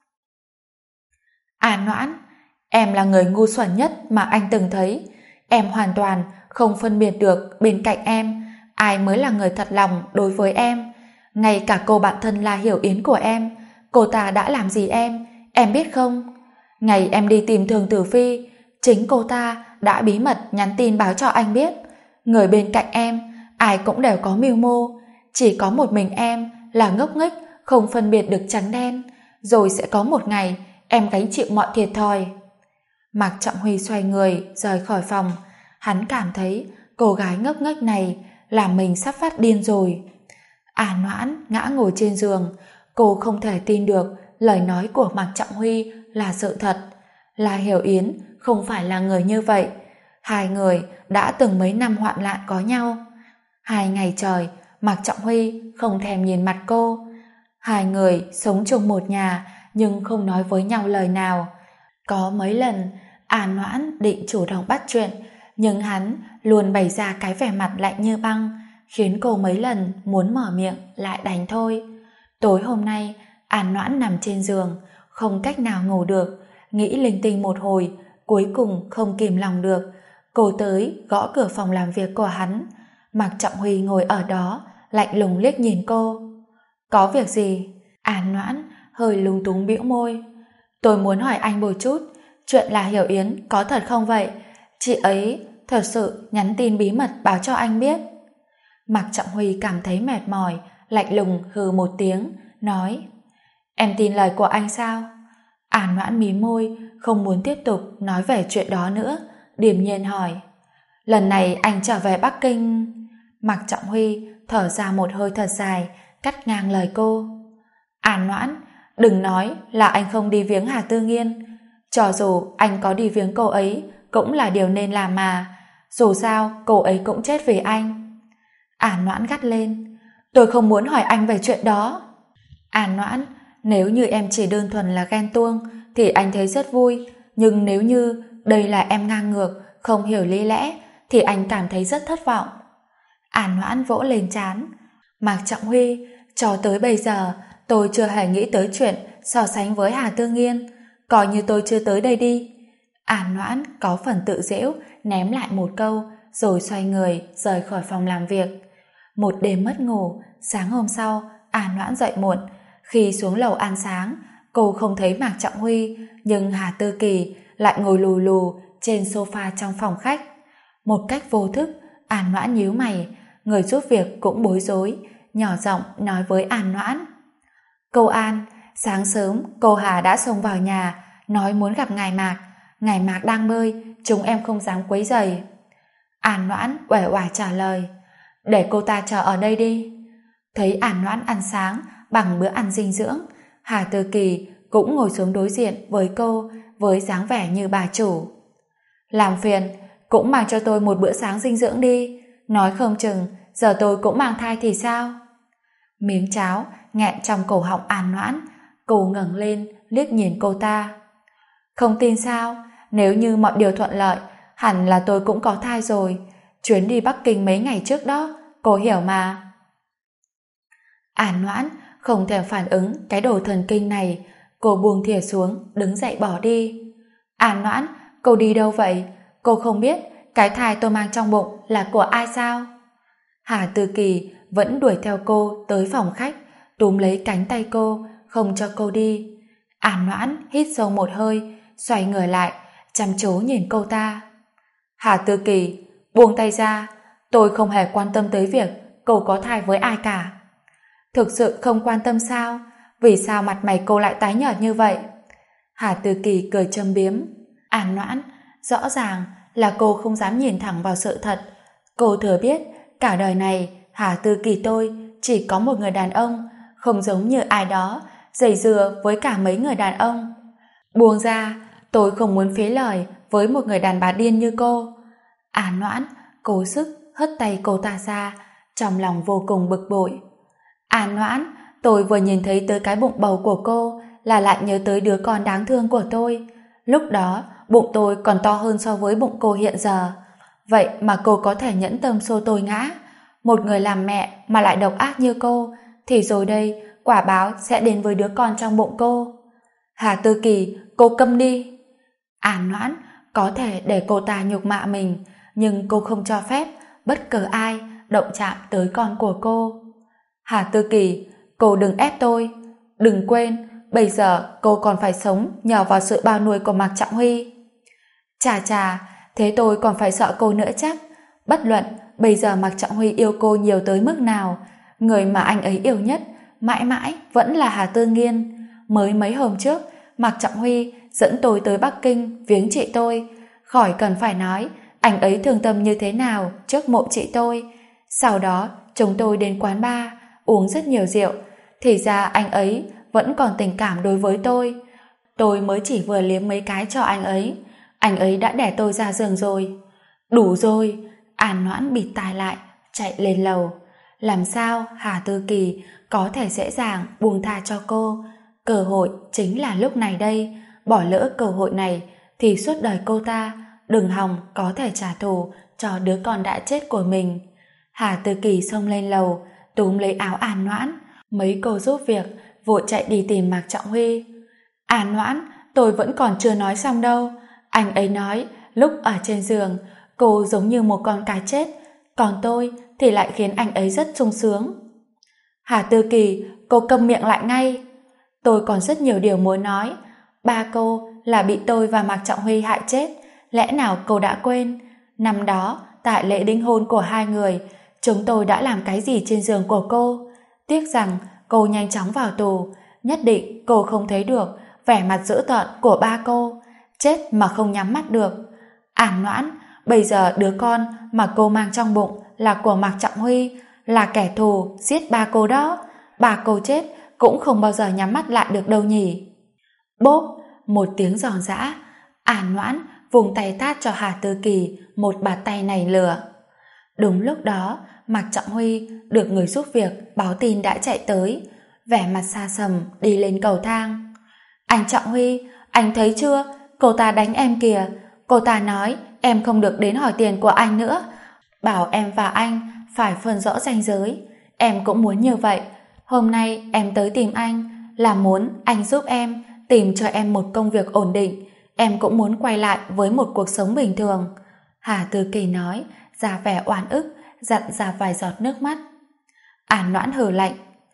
An Noãn, em là người ngu xuẩn nhất mà anh từng thấy. Em hoàn toàn không phân biệt được bên cạnh em ai mới là người thật lòng đối với em. Ngay cả cô bạn thân La Hiểu Yến của em, cô ta đã làm gì em biết không? Ngày em đi tìm Thường Tử Phi, chính cô ta đã bí mật nhắn tin báo cho anh biết. Người bên cạnh em ai cũng đều có mưu mô, chỉ có một mình em là ngốc nghếch không phân biệt được trắng đen. Rồi sẽ có một ngày em gánh chịu mọi thiệt thòi. Mạc Trọng Huy xoay người rời khỏi phòng. Hắn cảm thấy cô gái ngốc nghếch này làm mình sắp phát điên rồi. An Noãn ngã ngồi trên giường. Cô không thể tin được lời nói của Mạc Trọng Huy là sự thật. La Hiểu Yến không phải là người như vậy. Hai người đã từng mấy năm hoạn nạn có nhau. 2 ngày trời Mạc Trọng Huy không thèm nhìn mặt cô. Hai người sống chung một nhà nhưng không nói với nhau lời nào. Có mấy lần An Noãn định chủ động bắt chuyện, nhưng hắn luôn bày ra cái vẻ mặt lạnh như băng, khiến cô mấy lần muốn mở miệng lại đành thôi. Tối hôm nay An Noãn nằm trên giường, không cách nào ngủ được, nghĩ linh tinh một hồi, cuối cùng không kìm lòng được. Cô tới gõ cửa phòng làm việc của hắn. Mạc Trọng Huy ngồi ở đó, lạnh lùng liếc nhìn cô. Có việc gì? An Noãn hơi lúng túng bĩu môi. Tôi muốn hỏi anh một chút, chuyện là Hiểu Yến có thật không vậy? Chị ấy thật sự nhắn tin bí mật báo cho anh biết. Mạc Trọng Huy cảm thấy mệt mỏi, lạnh lùng hừ một tiếng, nói: Em tin lời của anh sao? An Noãn mím môi, không muốn tiếp tục nói về chuyện đó nữa, điềm nhiên hỏi: Lần này anh trở về Bắc Kinh? Mạc Trọng Huy thở ra một hơi thật dài, cắt ngang lời cô. An Noãn, đừng nói là anh không đi viếng Hà Tư Nghiên. Cho dù anh có đi viếng cô ấy cũng là điều nên làm mà. Dù sao cô ấy cũng chết vì anh. An Noãn gắt lên: Tôi không muốn hỏi anh về chuyện đó. An Noãn, nếu như em chỉ đơn thuần là ghen tuông thì anh thấy rất vui. Nhưng nếu như đây là em ngang ngược, không hiểu lý lẽ, thì anh cảm thấy rất thất vọng. An Noãn vỗ lên trán. Mạc Trọng Huy, cho tới bây giờ tôi chưa hề nghĩ tới chuyện so sánh với Hà Tư Nghiên. Coi như tôi chưa tới đây đi. An Noãn có phần tự giễu ném lại một câu, rồi xoay người rời khỏi phòng làm việc. Một đêm mất ngủ, sáng hôm sau An Noãn dậy muộn. Khi xuống lầu ăn sáng, cô không thấy Mạc Trọng Huy, nhưng Hà Tư Kỳ lại ngồi lù lù trên sofa trong phòng khách. Một cách vô thức, An Noãn nhíu mày. Người giúp việc cũng bối rối, nhỏ giọng nói với An Noãn: Cô An, sáng sớm cô Hà đã xông vào nhà, nói muốn gặp ngài Mạc. Ngài Mạc đang bơi, chúng em không dám quấy rầy. An Noãn uể oải trả lời: Để cô ta chờ ở đây đi. Thấy An Noãn ăn sáng bằng bữa ăn dinh dưỡng, Hà Tư Kỳ cũng ngồi xuống đối diện với cô với dáng vẻ như bà chủ. Làm phiền, cũng mang cho tôi một bữa sáng dinh dưỡng đi. Nói không chừng giờ tôi cũng mang thai thì sao? Miếng cháo nghẹn trong cổ họng An Noãn. Cô ngẩng lên liếc nhìn cô ta. Không tin sao? Nếu như mọi điều thuận lợi, hẳn là tôi cũng có thai rồi. Chuyến đi Bắc Kinh mấy ngày trước đó, cô hiểu mà. An Noãn không thèm phản ứng cái đồ thần kinh này. Cô buông thìa xuống, đứng dậy bỏ đi. An Noãn, cô đi đâu vậy? Cô không biết cái thai tôi mang trong bụng là của ai sao? Hà Tư Kỳ vẫn đuổi theo cô tới phòng khách, túm lấy cánh tay cô, không cho cô đi. An Noãn hít sâu một hơi, xoay người lại, chăm chú nhìn cô ta. Hà Tư Kỳ, buông tay ra, tôi không hề quan tâm tới việc cô có thai với ai cả. Thực sự không quan tâm sao? Vì sao mặt mày cô lại tái nhợt như vậy? Hà Tư Kỳ cười châm biếm. An Noãn, rõ ràng là cô không dám nhìn thẳng vào sự thật. Cô thừa biết cả đời này Hà Tư Kỳ tôi chỉ có một người đàn ông, không giống như ai đó dây dưa với cả mấy người đàn ông. Buông ra, tôi không muốn phí lời với một người đàn bà điên như cô. An Noãn cố sức hất tay cô ta ra, trong lòng vô cùng bực bội. An Noãn, tôi vừa nhìn thấy tới cái bụng bầu của cô là lại nhớ tới đứa con đáng thương của tôi. Lúc đó bụng tôi còn to hơn so với bụng cô hiện giờ. Vậy mà cô có thể nhẫn tâm xô tôi ngã. Một người làm mẹ mà lại độc ác như cô, thì rồi đây quả báo sẽ đến với đứa con trong bụng cô. Hà Tư Kỳ, cô câm đi. An Noãn có thể để cô ta nhục mạ mình, nhưng cô không cho phép bất cứ ai động chạm tới con của cô. Hà Tư Kỳ, cô đừng ép tôi. Đừng quên, bây giờ cô còn phải sống nhờ vào sự bao nuôi của Mạc Trọng Huy. Chà chà, thế tôi còn phải sợ cô nữa chắc. Bất luận bây giờ Mạc Trọng Huy yêu cô nhiều tới mức nào, người mà anh ấy yêu nhất mãi mãi vẫn là Hà Tư Nghiên. Mới mấy hôm trước, Mạc Trọng Huy dẫn tôi tới Bắc Kinh viếng chị tôi. Khỏi cần phải nói anh ấy thương tâm như thế nào trước mộ chị tôi. Sau đó chúng tôi đến quán bar uống rất nhiều rượu. Thì ra anh ấy vẫn còn tình cảm đối với tôi. Tôi mới chỉ vừa liếm mấy cái cho anh ấy đã đẻ tôi ra giường rồi. Đủ rồi. An Noãn bịt tai lại, chạy lên lầu. Làm sao Hà Tư Kỳ có thể dễ dàng buông tha cho cô? Cơ hội chính là lúc này đây. Bỏ lỡ cơ hội này thì suốt đời cô ta đừng hòng có thể trả thù cho đứa con đã chết của mình. Hà Tư Kỳ xông lên lầu, túm lấy áo An Noãn. Mấy cô giúp việc vội chạy đi tìm Mạc Trọng Huy. An Noãn, tôi vẫn còn chưa nói xong đâu. Anh ấy nói lúc ở trên giường cô giống như một con cá chết, còn tôi thì lại khiến anh ấy rất sung sướng. Hà Tư Kỳ, cô câm miệng lại ngay. Tôi còn rất nhiều điều muốn nói. Ba cô là bị tôi và Mạc Trọng Huy hại chết. Lẽ nào cô đã quên? Năm đó, tại lễ đính hôn của hai người, chúng tôi đã làm cái gì trên giường của cô? Tiếc rằng cô nhanh chóng vào tù. Nhất định cô không thấy được vẻ mặt dữ tợn của ba cô. Chết mà không nhắm mắt được. An Noãn, bây giờ đứa con mà cô mang trong bụng là của Mạc Trọng Huy, là kẻ thù giết ba cô đó. Ba cô chết cũng không bao giờ nhắm mắt lại được đâu nhỉ. Bốp, một tiếng giòn giã. An Noãn vùng tay tát cho Hà Tư Kỳ một bạt tay nảy lửa. Đúng lúc đó, Mạc Trọng Huy được người giúp việc báo tin đã chạy tới, vẻ mặt xa sầm đi lên cầu thang. Anh Trọng Huy, anh thấy chưa? Cô ta đánh em kìa. Cô ta nói em không được đến hỏi tiền của anh nữa, bảo em và anh phải phân rõ ranh giới. Em cũng muốn như vậy. Hôm nay em tới tìm anh là muốn anh giúp em tìm cho em một công việc ổn định. Em cũng muốn quay lại với một cuộc sống bình thường. Hà Tư Kỳ nói, ra vẻ oan ức, dặn ra vài giọt nước mắt. An Noãn hừ lạnh.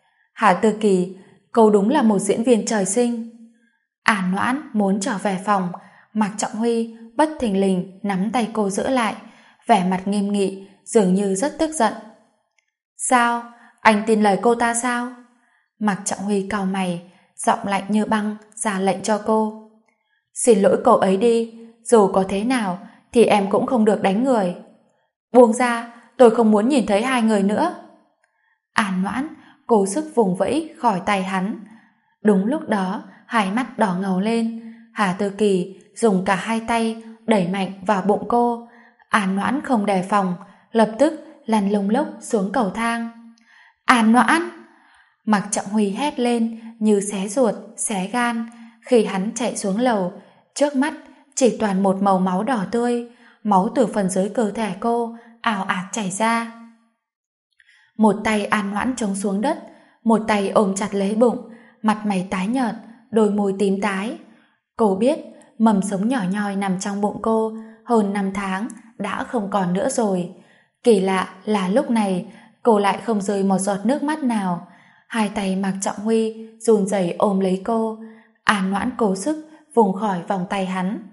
Hà Tư Kỳ, cô đúng là một diễn viên trời sinh. An Noãn muốn trở về phòng, Mạc Trọng Huy bất thình lình nắm tay cô giữ lại, vẻ mặt nghiêm nghị, dường như rất tức giận. Sao? Anh tin lời cô ta sao? Mạc Trọng Huy cau mày, giọng lạnh như băng ra lệnh cho cô. Xin lỗi cậu ấy đi, dù có thế nào thì em cũng không được đánh người. Buông ra, tôi không muốn nhìn thấy hai người nữa. An Noãn cố sức vùng vẫy khỏi tay hắn. Đúng lúc đó, hai mắt đỏ ngầu lên. Hà Tư Kỳ dùng cả hai tay đẩy mạnh vào bụng cô. An Noãn không đề phòng, lập tức lăn lông lốc xuống cầu thang. An Noãn! Mạc Trọng Huy hét lên như xé ruột, xé gan. Khi hắn chạy xuống lầu, trước mắt chỉ toàn một màu máu đỏ tươi, máu từ phần dưới cơ thể cô ào ạt chảy ra. Một tay An Noãn chống xuống đất, một tay ôm chặt lấy bụng, mặt mày tái nhợt, đôi môi tím tái. Cô biết mầm sống nhỏ nhoi nằm trong bụng cô hơn 5 tháng đã không còn nữa rồi. Kỳ lạ là lúc này cô lại không rơi một giọt nước mắt nào. Hai tay Mạc Trọng Huy run rẩy ôm lấy cô. An Noãn cố sức vùng khỏi vòng tay hắn.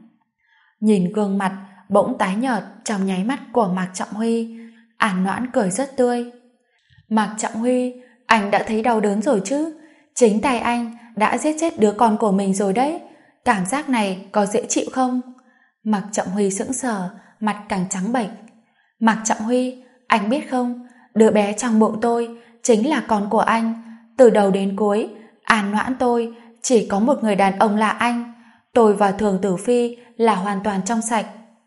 Nhìn gương mặt bỗng tái nhợt trong nháy mắt của Mạc Trọng Huy, An Noãn cười rất tươi. Mạc Trọng Huy, anh đã thấy đau đớn rồi chứ? Chính tay anh đã giết chết đứa con của mình rồi đấy. Cảm giác này có dễ chịu không? Mạc Trọng Huy sững sờ, mặt càng trắng bệch. Mạc Trọng Huy, anh biết không, đứa bé trong bụng tôi chính là con của anh. Từ đầu đến cuối, An Noãn tôi chỉ có một người đàn ông là anh. Tôi và Thường Tử Phi là hoàn toàn trong sạch.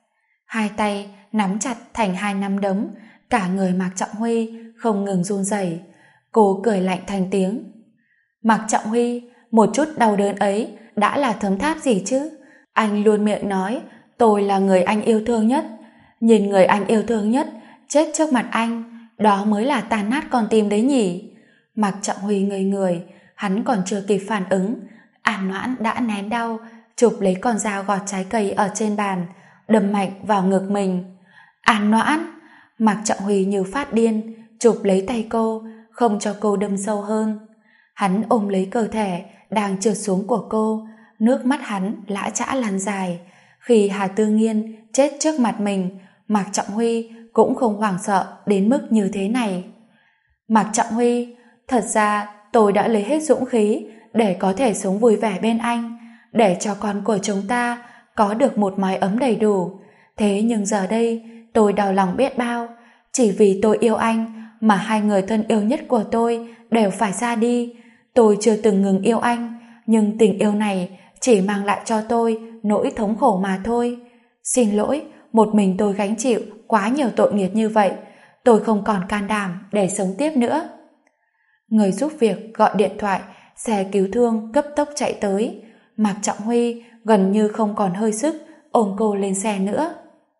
Hai tay nắm chặt thành hai nắm đấm, cả người Mạc Trọng Huy không ngừng run rẩy. Cô cười lạnh thành tiếng. Mạc Trọng Huy, một chút đau đớn ấy đã là thấm tháp gì chứ? Anh luôn miệng nói tôi là người anh yêu thương nhất. Nhìn người anh yêu thương nhất chết trước mặt anh, đó mới là tan nát con tim đấy nhỉ? Mạc Trọng Huy ngây người, hắn còn chưa kịp phản ứng, An Noãn đã nén đau, chụp lấy con dao gọt trái cây ở trên bàn, đâm mạnh vào ngực mình. An Noãn! Mạc Trọng Huy như phát điên, chụp lấy tay cô, không cho cô đâm sâu hơn. Hắn ôm lấy cơ thể đang trượt xuống của cô, nước mắt hắn lã chã lan dài. Khi Hà Tư Nghiên chết trước mặt mình, Mạc Trọng Huy cũng không hoảng sợ đến mức như thế này. Mạc Trọng Huy, thật ra tôi đã lấy hết dũng khí để có thể sống vui vẻ bên anh, để cho con của chúng ta có được một mái ấm đầy đủ. Thế nhưng giờ đây tôi đau lòng biết bao. Chỉ vì tôi yêu anh mà hai người thân yêu nhất của tôi đều phải ra đi. Tôi chưa từng ngừng yêu anh, nhưng tình yêu này chỉ mang lại cho tôi nỗi thống khổ mà thôi. Xin lỗi, một mình tôi gánh chịu quá nhiều tội nghiệp như vậy. Tôi không còn can đảm để sống tiếp nữa. Người giúp việc gọi điện thoại, xe cứu thương cấp tốc chạy tới. Mạc Trọng Huy gần như không còn hơi sức ôm cô lên xe nữa.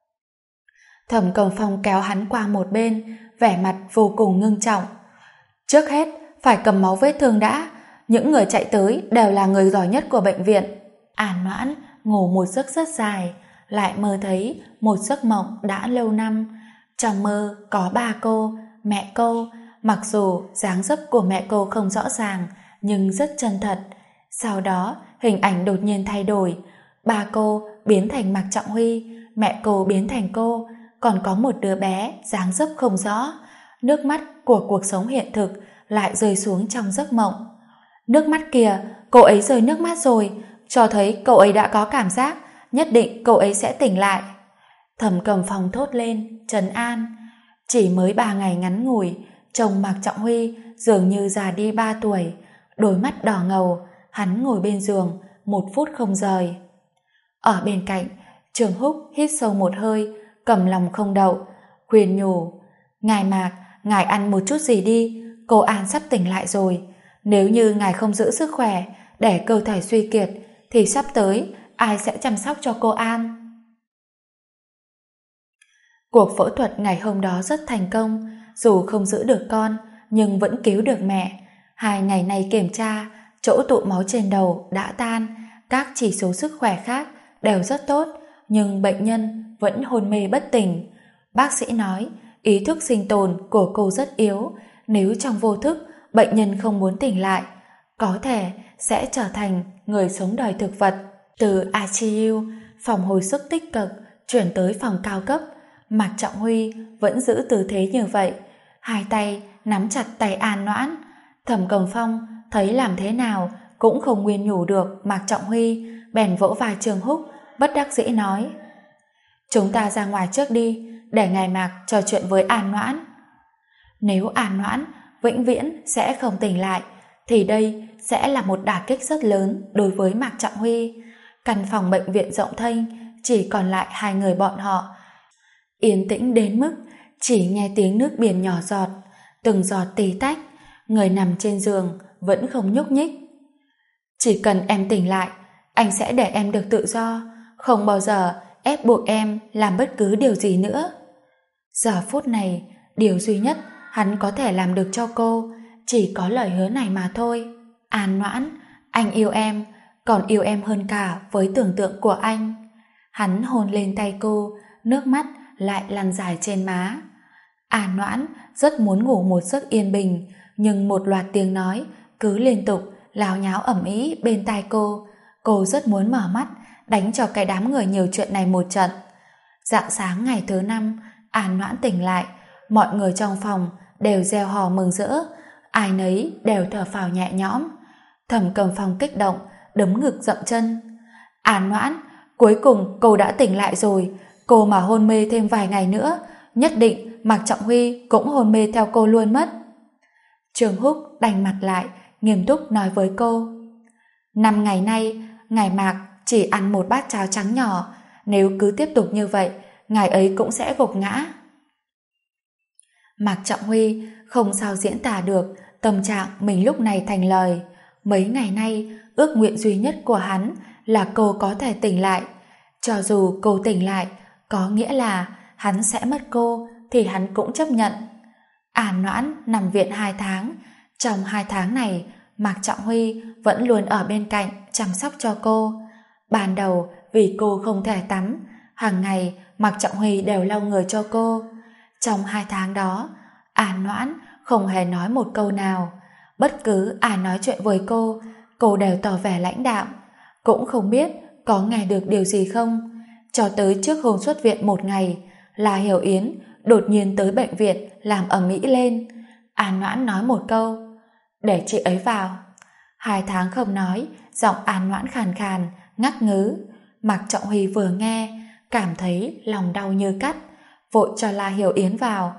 Thẩm Cầm Phong kéo hắn qua một bên, vẻ mặt vô cùng ngưng trọng. Trước hết phải cầm máu vết thương đã. Những người chạy tới đều là người giỏi nhất của bệnh viện. An Noãn ngủ một giấc rất dài, lại mơ thấy một giấc mộng đã lâu năm. Trong mơ có ba cô, mẹ cô. Mặc dù dáng dấp của mẹ cô không rõ ràng, nhưng rất chân thật. Sau đó hình ảnh đột nhiên thay đổi. Ba cô biến thành Mạc Trọng Huy, mẹ cô biến thành cô, còn có một đứa bé dáng dấp không rõ. Nước mắt của cuộc sống hiện thực lại rơi xuống trong giấc mộng. Nước mắt kìa, cô ấy rơi nước mắt rồi, cho thấy cậu ấy đã có cảm giác, nhất định cậu ấy sẽ tỉnh lại. Thẩm Cầm Phong thốt lên, trấn an. Chỉ mới 3 ngày ngắn ngủi, chồng Mạc Trọng Huy dường như già đi 3 tuổi, đôi mắt đỏ ngầu, hắn ngồi bên giường, 1 phút không rời. Ở bên cạnh, Trường Húc hít sâu một hơi, cầm lòng không đậu, khuyên nhủ. Ngài Mạc, ngài ăn một chút gì đi, cô An sắp tỉnh lại rồi. Nếu như ngài không giữ sức khỏe, để cơ thể suy kiệt, thì sắp tới ai sẽ chăm sóc cho cô An? Cuộc phẫu thuật ngày hôm đó rất thành công, dù không giữ được con, nhưng vẫn cứu được mẹ. 2 ngày nay kiểm tra, chỗ tụ máu trên đầu đã tan, các chỉ số sức khỏe khác đều rất tốt, nhưng bệnh nhân vẫn hôn mê bất tỉnh. Bác sĩ nói, ý thức sinh tồn của cô rất yếu, nếu trong vô thức bệnh nhân không muốn tỉnh lại, có thể sẽ trở thành người sống đời thực vật. Từ ICU, phòng hồi sức tích cực, chuyển tới phòng cao cấp, Mạc Trọng Huy vẫn giữ tư thế như vậy, hai tay nắm chặt tay An Noãn. Thẩm Cầm Phong thấy làm thế nào cũng không nguyên nhủ được Mạc Trọng Huy, bèn vỗ vai Trường Húc, bất đắc dĩ nói: Chúng ta ra ngoài trước đi, để ngài Mạc trò chuyện với An Noãn. Nếu An Noãn vĩnh viễn sẽ không tỉnh lại, thì đây sẽ là một đả kích rất lớn đối với Mạc Trọng Huy. Căn phòng bệnh viện rộng thênh, chỉ còn lại 2 người bọn họ. Yên tĩnh đến mức chỉ nghe tiếng nước biển nhỏ giọt, từng giọt tí tách. Người nằm trên giường vẫn không nhúc nhích. Chỉ cần em tỉnh lại, anh sẽ để em được tự do, không bao giờ ép buộc em làm bất cứ điều gì nữa. Giờ phút này, điều duy nhất hắn có thể làm được cho cô chỉ có lời hứa này mà thôi. An Noãn, anh yêu em, còn yêu em hơn cả với tưởng tượng của anh. Hắn hôn lên tay cô, nước mắt lại lăn dài trên má. An Noãn rất muốn ngủ một giấc yên bình, nhưng một loạt tiếng nói cứ liên tục láo nháo ầm ĩ bên tai cô rất muốn mở mắt đánh cho cái đám người nhiều chuyện này một trận. Rạng sáng ngày thứ 5, An Noãn tỉnh lại, mọi người trong phòng đều reo hò mừng rỡ, ai nấy đều thở phào nhẹ nhõm. Thẩm Cầm Phong kích động đấm ngực dậm chân. An Noãn, cuối cùng cô đã tỉnh lại rồi, cô mà hôn mê thêm vài ngày nữa nhất định Mạc Trọng Huy cũng hôn mê theo cô luôn mất. Trương Húc đanh mặt lại, nghiêm túc nói với cô: 5 ngày nay, ngài Mạc chỉ ăn một bát cháo trắng nhỏ, nếu cứ tiếp tục như vậy, ngài ấy cũng sẽ gục ngã. Mạc Trọng Huy không sao diễn tả được tâm trạng mình lúc này thành lời. Mấy ngày nay, ước nguyện duy nhất của hắn là cô có thể tỉnh lại. Cho dù cô tỉnh lại, có nghĩa là hắn sẽ mất cô, thì hắn cũng chấp nhận. An Noãn nằm viện 2 tháng. Trong 2 tháng này, Mạc Trọng Huy vẫn luôn ở bên cạnh chăm sóc cho cô. Ban đầu vì cô không thể tắm, hàng ngày Mạc Trọng Huy đều lau người cho cô. Trong 2 tháng đó, An Noãn không hề nói một câu nào. Bất cứ ai nói chuyện với cô đều tỏ vẻ lãnh đạm. Cũng không biết có nghe được điều gì không. Cho tới trước hôm xuất viện 1 ngày, La Hiểu Yến đột nhiên tới bệnh viện làm ầm ĩ lên. An Noãn nói một câu: để chị ấy vào. 2 tháng không nói, giọng An Noãn khàn khàn, ngắc ngứ. Mạc Trọng Huy vừa nghe, cảm thấy lòng đau như cắt, vội cho La Hiểu Yến vào.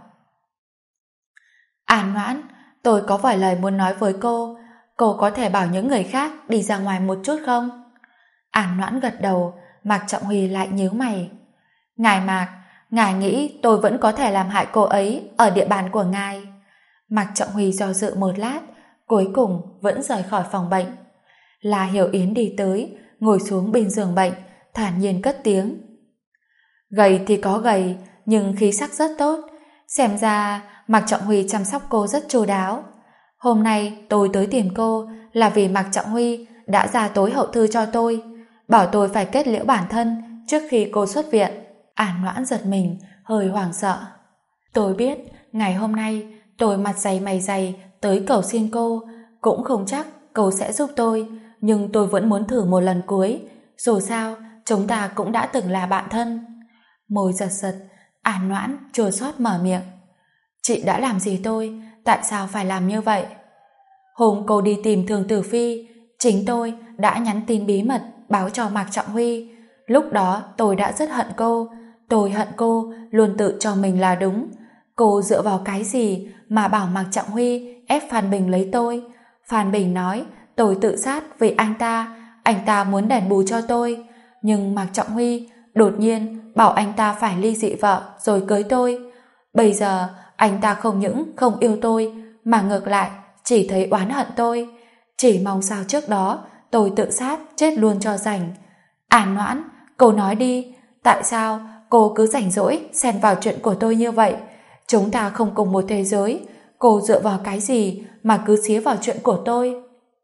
An Noãn, tôi có vài lời muốn nói với cô có thể bảo những người khác đi ra ngoài một chút không? An Noãn gật đầu. Mạc Trọng Huy lại nhíu mày. Ngài Mạc, ngài nghĩ tôi vẫn có thể làm hại cô ấy ở địa bàn của ngài? Mạc Trọng Huy do dự một lát, cuối cùng vẫn rời khỏi phòng bệnh. La Hiểu Yến đi tới, ngồi xuống bên giường bệnh, thản nhiên cất tiếng: gầy thì có gầy, nhưng khí sắc rất tốt. Xem ra Mạc Trọng Huy chăm sóc cô rất chu đáo. Hôm nay tôi tới tìm cô là vì Mạc Trọng Huy đã ra tối hậu thư cho tôi, bảo tôi phải kết liễu bản thân trước khi cô xuất viện. An Noãn giật mình, hơi hoảng sợ. Tôi biết ngày hôm nay tôi mặt dày mày dày tới cầu xin cô, cũng không chắc cô sẽ giúp tôi, nhưng tôi vẫn muốn thử một lần cuối. Dù sao chúng ta cũng đã từng là bạn thân. Môi giật giật, An Noãn chua xót mở miệng. Chị đã làm gì tôi? Tại sao phải làm như vậy? Hôm cô đi tìm Thường Tử Phi, chính tôi đã nhắn tin bí mật báo cho Mạc Trọng Huy. Lúc đó tôi đã rất hận cô. Tôi hận cô luôn tự cho mình là đúng. Cô dựa vào cái gì mà bảo Mạc Trọng Huy ép Phan Bình lấy tôi? Phan Bình nói tôi tự sát vì anh ta muốn đền bù cho tôi. Nhưng Mạc Trọng Huy đột nhiên bảo anh ta phải ly dị vợ rồi cưới tôi. Bây giờ anh ta không những không yêu tôi, mà ngược lại chỉ thấy oán hận tôi. Chỉ mong sao trước đó tôi tự sát chết luôn cho rảnh. An Noãn, cô nói đi, tại sao cô cứ rảnh rỗi xen vào chuyện của tôi như vậy? Chúng ta không cùng một thế giới, cô dựa vào cái gì mà cứ xía vào chuyện của tôi?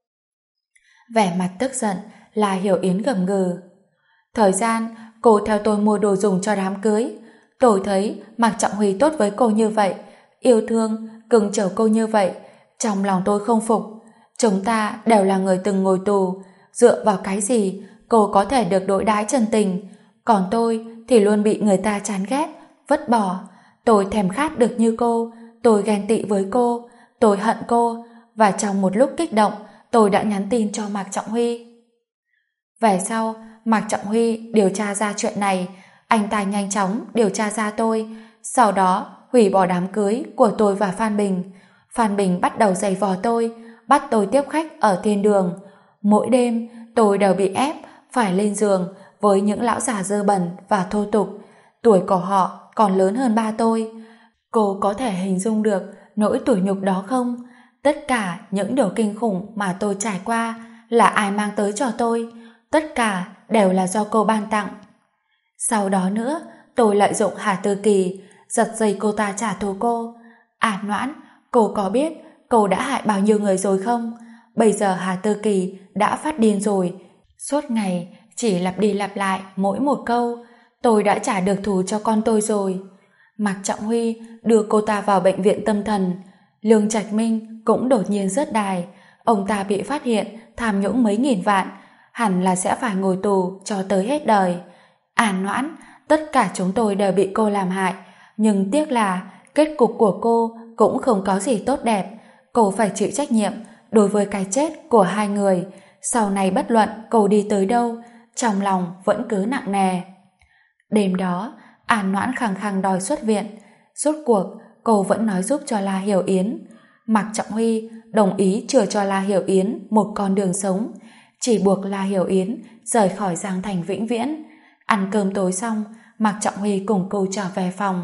Vẻ mặt tức giận, La Hiểu Yến gầm gừ. Thời gian cô theo tôi mua đồ dùng cho đám cưới. Tôi thấy Mạc Trọng Huy tốt với cô như vậy, yêu thương, cưng chiều cô như vậy, trong lòng tôi không phục. Chúng ta đều là người từng ngồi tù, dựa vào cái gì cô có thể được đối đãi chân tình, còn tôi thì luôn bị người ta chán ghét, vứt bỏ. Tôi thèm khát được như cô, tôi ghen tị với cô, tôi hận cô, và trong một lúc kích động, tôi đã nhắn tin cho Mạc Trọng Huy. Về sau, Mạc Trọng Huy điều tra ra chuyện này, anh ta nhanh chóng điều tra ra tôi, sau đó hủy bỏ đám cưới của tôi và Phan Bình. Phan Bình bắt đầu giày vò tôi, bắt tôi tiếp khách ở thiên đường. Mỗi đêm tôi đều bị ép phải lên giường với những lão già dơ bẩn và thô tục. Tuổi của họ còn lớn hơn ba tôi. Cô có thể hình dung được nỗi tủi nhục đó không? Tất cả những điều kinh khủng mà tôi trải qua là ai mang tới cho tôi? Tất cả đều là do cô ban tặng. Sau đó nữa, tôi lợi dụng Hà Tư Kỳ, giật dây cô ta trả thù cô. An Noãn, cô có biết cô đã hại bao nhiêu người rồi không? Bây giờ Hà Tư Kỳ đã phát điên rồi. Suốt ngày chỉ lặp đi lặp lại mỗi một câu: tôi đã trả được thù cho con tôi rồi. Mạc Trọng Huy đưa cô ta vào bệnh viện tâm thần. Lương Trạch Minh cũng đột nhiên rớt đài. Ông ta bị phát hiện tham nhũng mấy nghìn vạn, hẳn là sẽ phải ngồi tù cho tới hết đời. An Noãn, tất cả chúng tôi đều bị cô làm hại, nhưng tiếc là kết cục của cô cũng không có gì tốt đẹp. Cô phải chịu trách nhiệm đối với cái chết của hai người. Sau này bất luận cô đi tới đâu, trong lòng vẫn cứ nặng nề. Đêm đó, An Noãn khăng khăng đòi xuất viện. Rốt cuộc, cô vẫn nói giúp cho La Hiểu Yến. Mạc Trọng Huy đồng ý chừa cho La Hiểu Yến một con đường sống, chỉ buộc La Hiểu Yến rời khỏi Giang Thành vĩnh viễn. Ăn cơm tối xong, Mạc Trọng Huy cùng cô trở về phòng.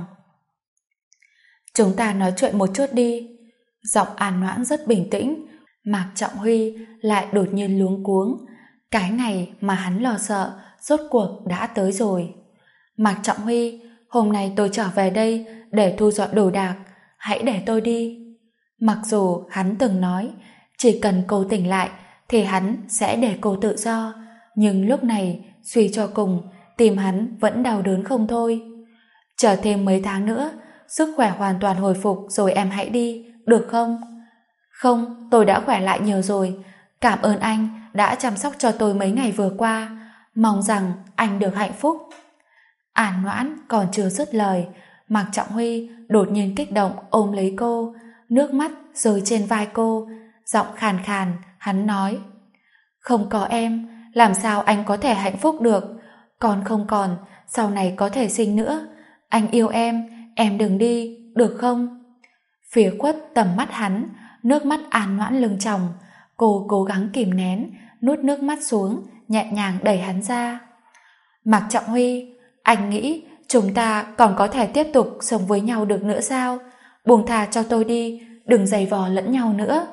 Chúng ta nói chuyện một chút đi. Giọng An Noãn rất bình tĩnh. Mạc Trọng Huy lại đột nhiên luống cuống. Cái ngày mà hắn lo sợ rốt cuộc đã tới rồi. Mạc Trọng Huy, hôm nay tôi trở về đây để thu dọn đồ đạc, hãy để tôi đi. Mặc dù hắn từng nói chỉ cần cô tỉnh lại thì hắn sẽ để cô tự do, nhưng lúc này suy cho cùng tim hắn vẫn đau đớn không thôi. Chờ thêm mấy tháng nữa, sức khỏe hoàn toàn hồi phục rồi em hãy đi, được không? Không, tôi đã khỏe lại nhiều rồi. Cảm ơn anh đã chăm sóc cho tôi mấy ngày vừa qua. Mong rằng anh được hạnh phúc. An Noãn còn chưa dứt lời, Mạc Trọng Huy đột nhiên kích động ôm lấy cô, nước mắt rơi trên vai cô, giọng khàn khàn, hắn nói: không có em, làm sao anh có thể hạnh phúc được? Con không còn, sau này có thể sinh nữa. Anh yêu em đừng đi, được không? Phía khuất tầm mắt hắn, nước mắt An Noãn lưng tròng, cô cố gắng kìm nén, nuốt nước mắt xuống, nhẹ nhàng đẩy hắn ra. Mạc Trọng Huy, anh nghĩ chúng ta còn có thể tiếp tục sống với nhau được nữa sao? Buông tha cho tôi đi, đừng giày vò lẫn nhau nữa.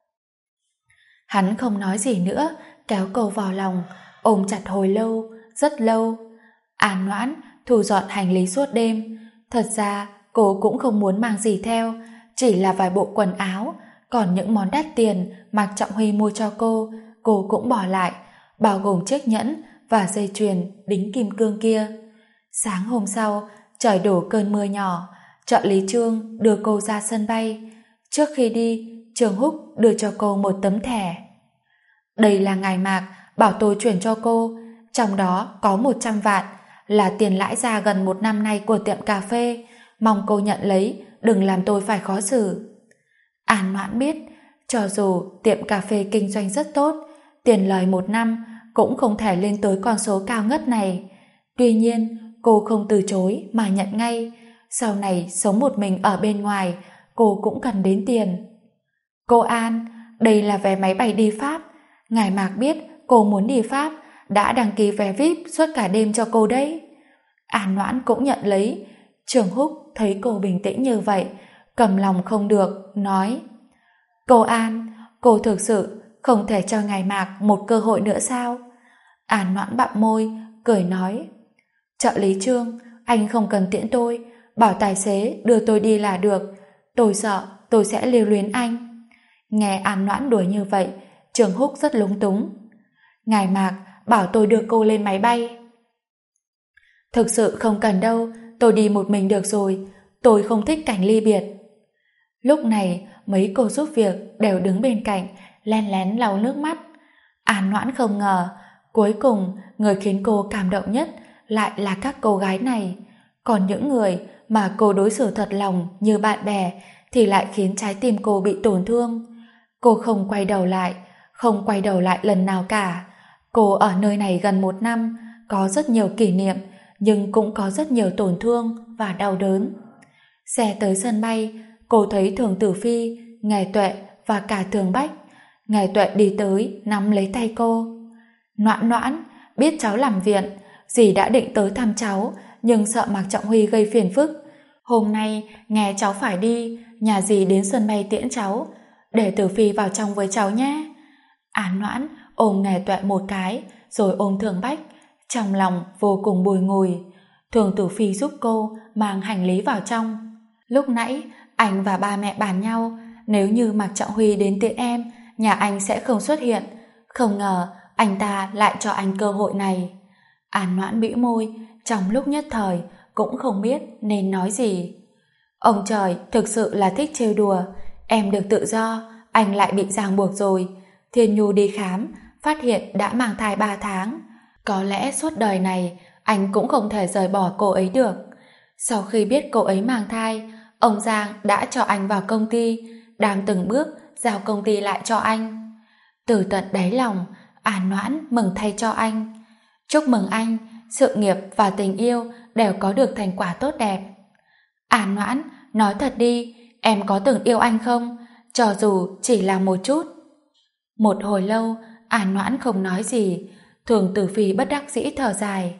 Hắn không nói gì nữa, kéo cô vào lòng, ôm chặt hồi lâu, rất lâu. An Noãn thu dọn hành lý suốt đêm. Thật ra cô cũng không muốn mang gì theo, chỉ là vài bộ quần áo, còn những món đắt tiền Mạc Trọng Huy mua cho cô cũng bỏ lại, bao gồm chiếc nhẫn và dây chuyền đính kim cương kia. Sáng hôm sau, trời đổ cơn mưa nhỏ, trợ lý Trương đưa cô ra sân bay. Trước khi đi, Trương Húc đưa cho cô một tấm thẻ. Đây là ngài Mạc bảo tôi chuyển cho cô, trong đó có 100 vạn, là tiền lãi ra gần 1 năm nay của tiệm cà phê, mong cô nhận lấy, đừng làm tôi phải khó xử. An Noãn biết, cho dù tiệm cà phê kinh doanh rất tốt, tiền lời 1 năm cũng không thể lên tới con số cao ngất này. Tuy nhiên, cô không từ chối mà nhận ngay. Sau này sống một mình ở bên ngoài, cô cũng cần đến tiền. Cô An, đây là vé máy bay đi Pháp. Ngài Mạc biết cô muốn đi Pháp, đã đăng ký vé VIP suốt cả đêm cho cô đấy. An Noãn cũng nhận lấy. Trường Húc thấy cô bình tĩnh như vậy, cầm lòng không được, nói: cô An, cô thực sự không thể cho ngài Mạc một cơ hội nữa sao? An Noãn bặm môi, cười nói: trợ lý Trương, anh không cần tiễn tôi, bảo tài xế đưa tôi đi là được, tôi sợ tôi sẽ lưu luyến anh. Nghe An Noãn đuổi như vậy, Trường Húc rất lúng túng. Ngài Mạc bảo tôi đưa cô lên máy bay. Thực sự không cần đâu, tôi đi một mình được rồi, tôi không thích cảnh ly biệt. Lúc này, mấy cô giúp việc đều đứng bên cạnh, len lén lau nước mắt. An Noãn không ngờ, cuối cùng người khiến cô cảm động nhất lại là các cô gái này. Còn những người mà cô đối xử thật lòng như bạn bè thì lại khiến trái tim cô bị tổn thương. Cô không quay đầu lại lần nào cả. Cô ở nơi này gần 1 năm, có rất nhiều kỷ niệm, nhưng cũng có rất nhiều tổn thương và đau đớn. Xe tới sân bay, cô thấy Thường Tử Phi, Ngài Tuệ và cả Thường Bách. Ngài Tuệ đi tới nắm lấy tay cô. Noãn Noãn, biết cháu làm viện, dì đã định tới thăm cháu, nhưng sợ Mạc Trọng Huy gây phiền phức. Hôm nay nghe cháu phải đi, nhà dì đến sân bay tiễn cháu, để Tử Phi vào trong với cháu nhé. An Noãn ôm Ngài Tuệ một cái, rồi ôm Thường Bách, trong lòng vô cùng bùi ngùi. Thường Tử Phi giúp cô mang hành lý vào trong. Lúc nãy anh và ba mẹ bàn nhau, nếu như Mạc Trọng Huy đến tiễn em, nhà anh sẽ không xuất hiện. Không ngờ anh ta lại cho anh cơ hội này. An Noãn bĩu môi, trong lúc nhất thời cũng không biết nên nói gì. Ông trời thực sự là thích trêu đùa, em được tự do, anh lại bị ràng buộc rồi. Thiên Nhu đi khám, phát hiện đã mang thai 3 tháng. Có lẽ suốt đời này anh cũng không thể rời bỏ cô ấy được. Sau khi biết cô ấy mang thai, ông Giang đã cho anh vào công ty, đang từng bước giao công ty lại cho anh. Từ tận đáy lòng, An Noãn mừng thay cho anh. Chúc mừng anh, sự nghiệp và tình yêu đều có được thành quả tốt đẹp. An Noãn, nói thật đi, em có từng yêu anh không? Cho dù chỉ là một chút. Một hồi lâu, An Noãn không nói gì. Thường Tử Phi bất đắc dĩ thở dài.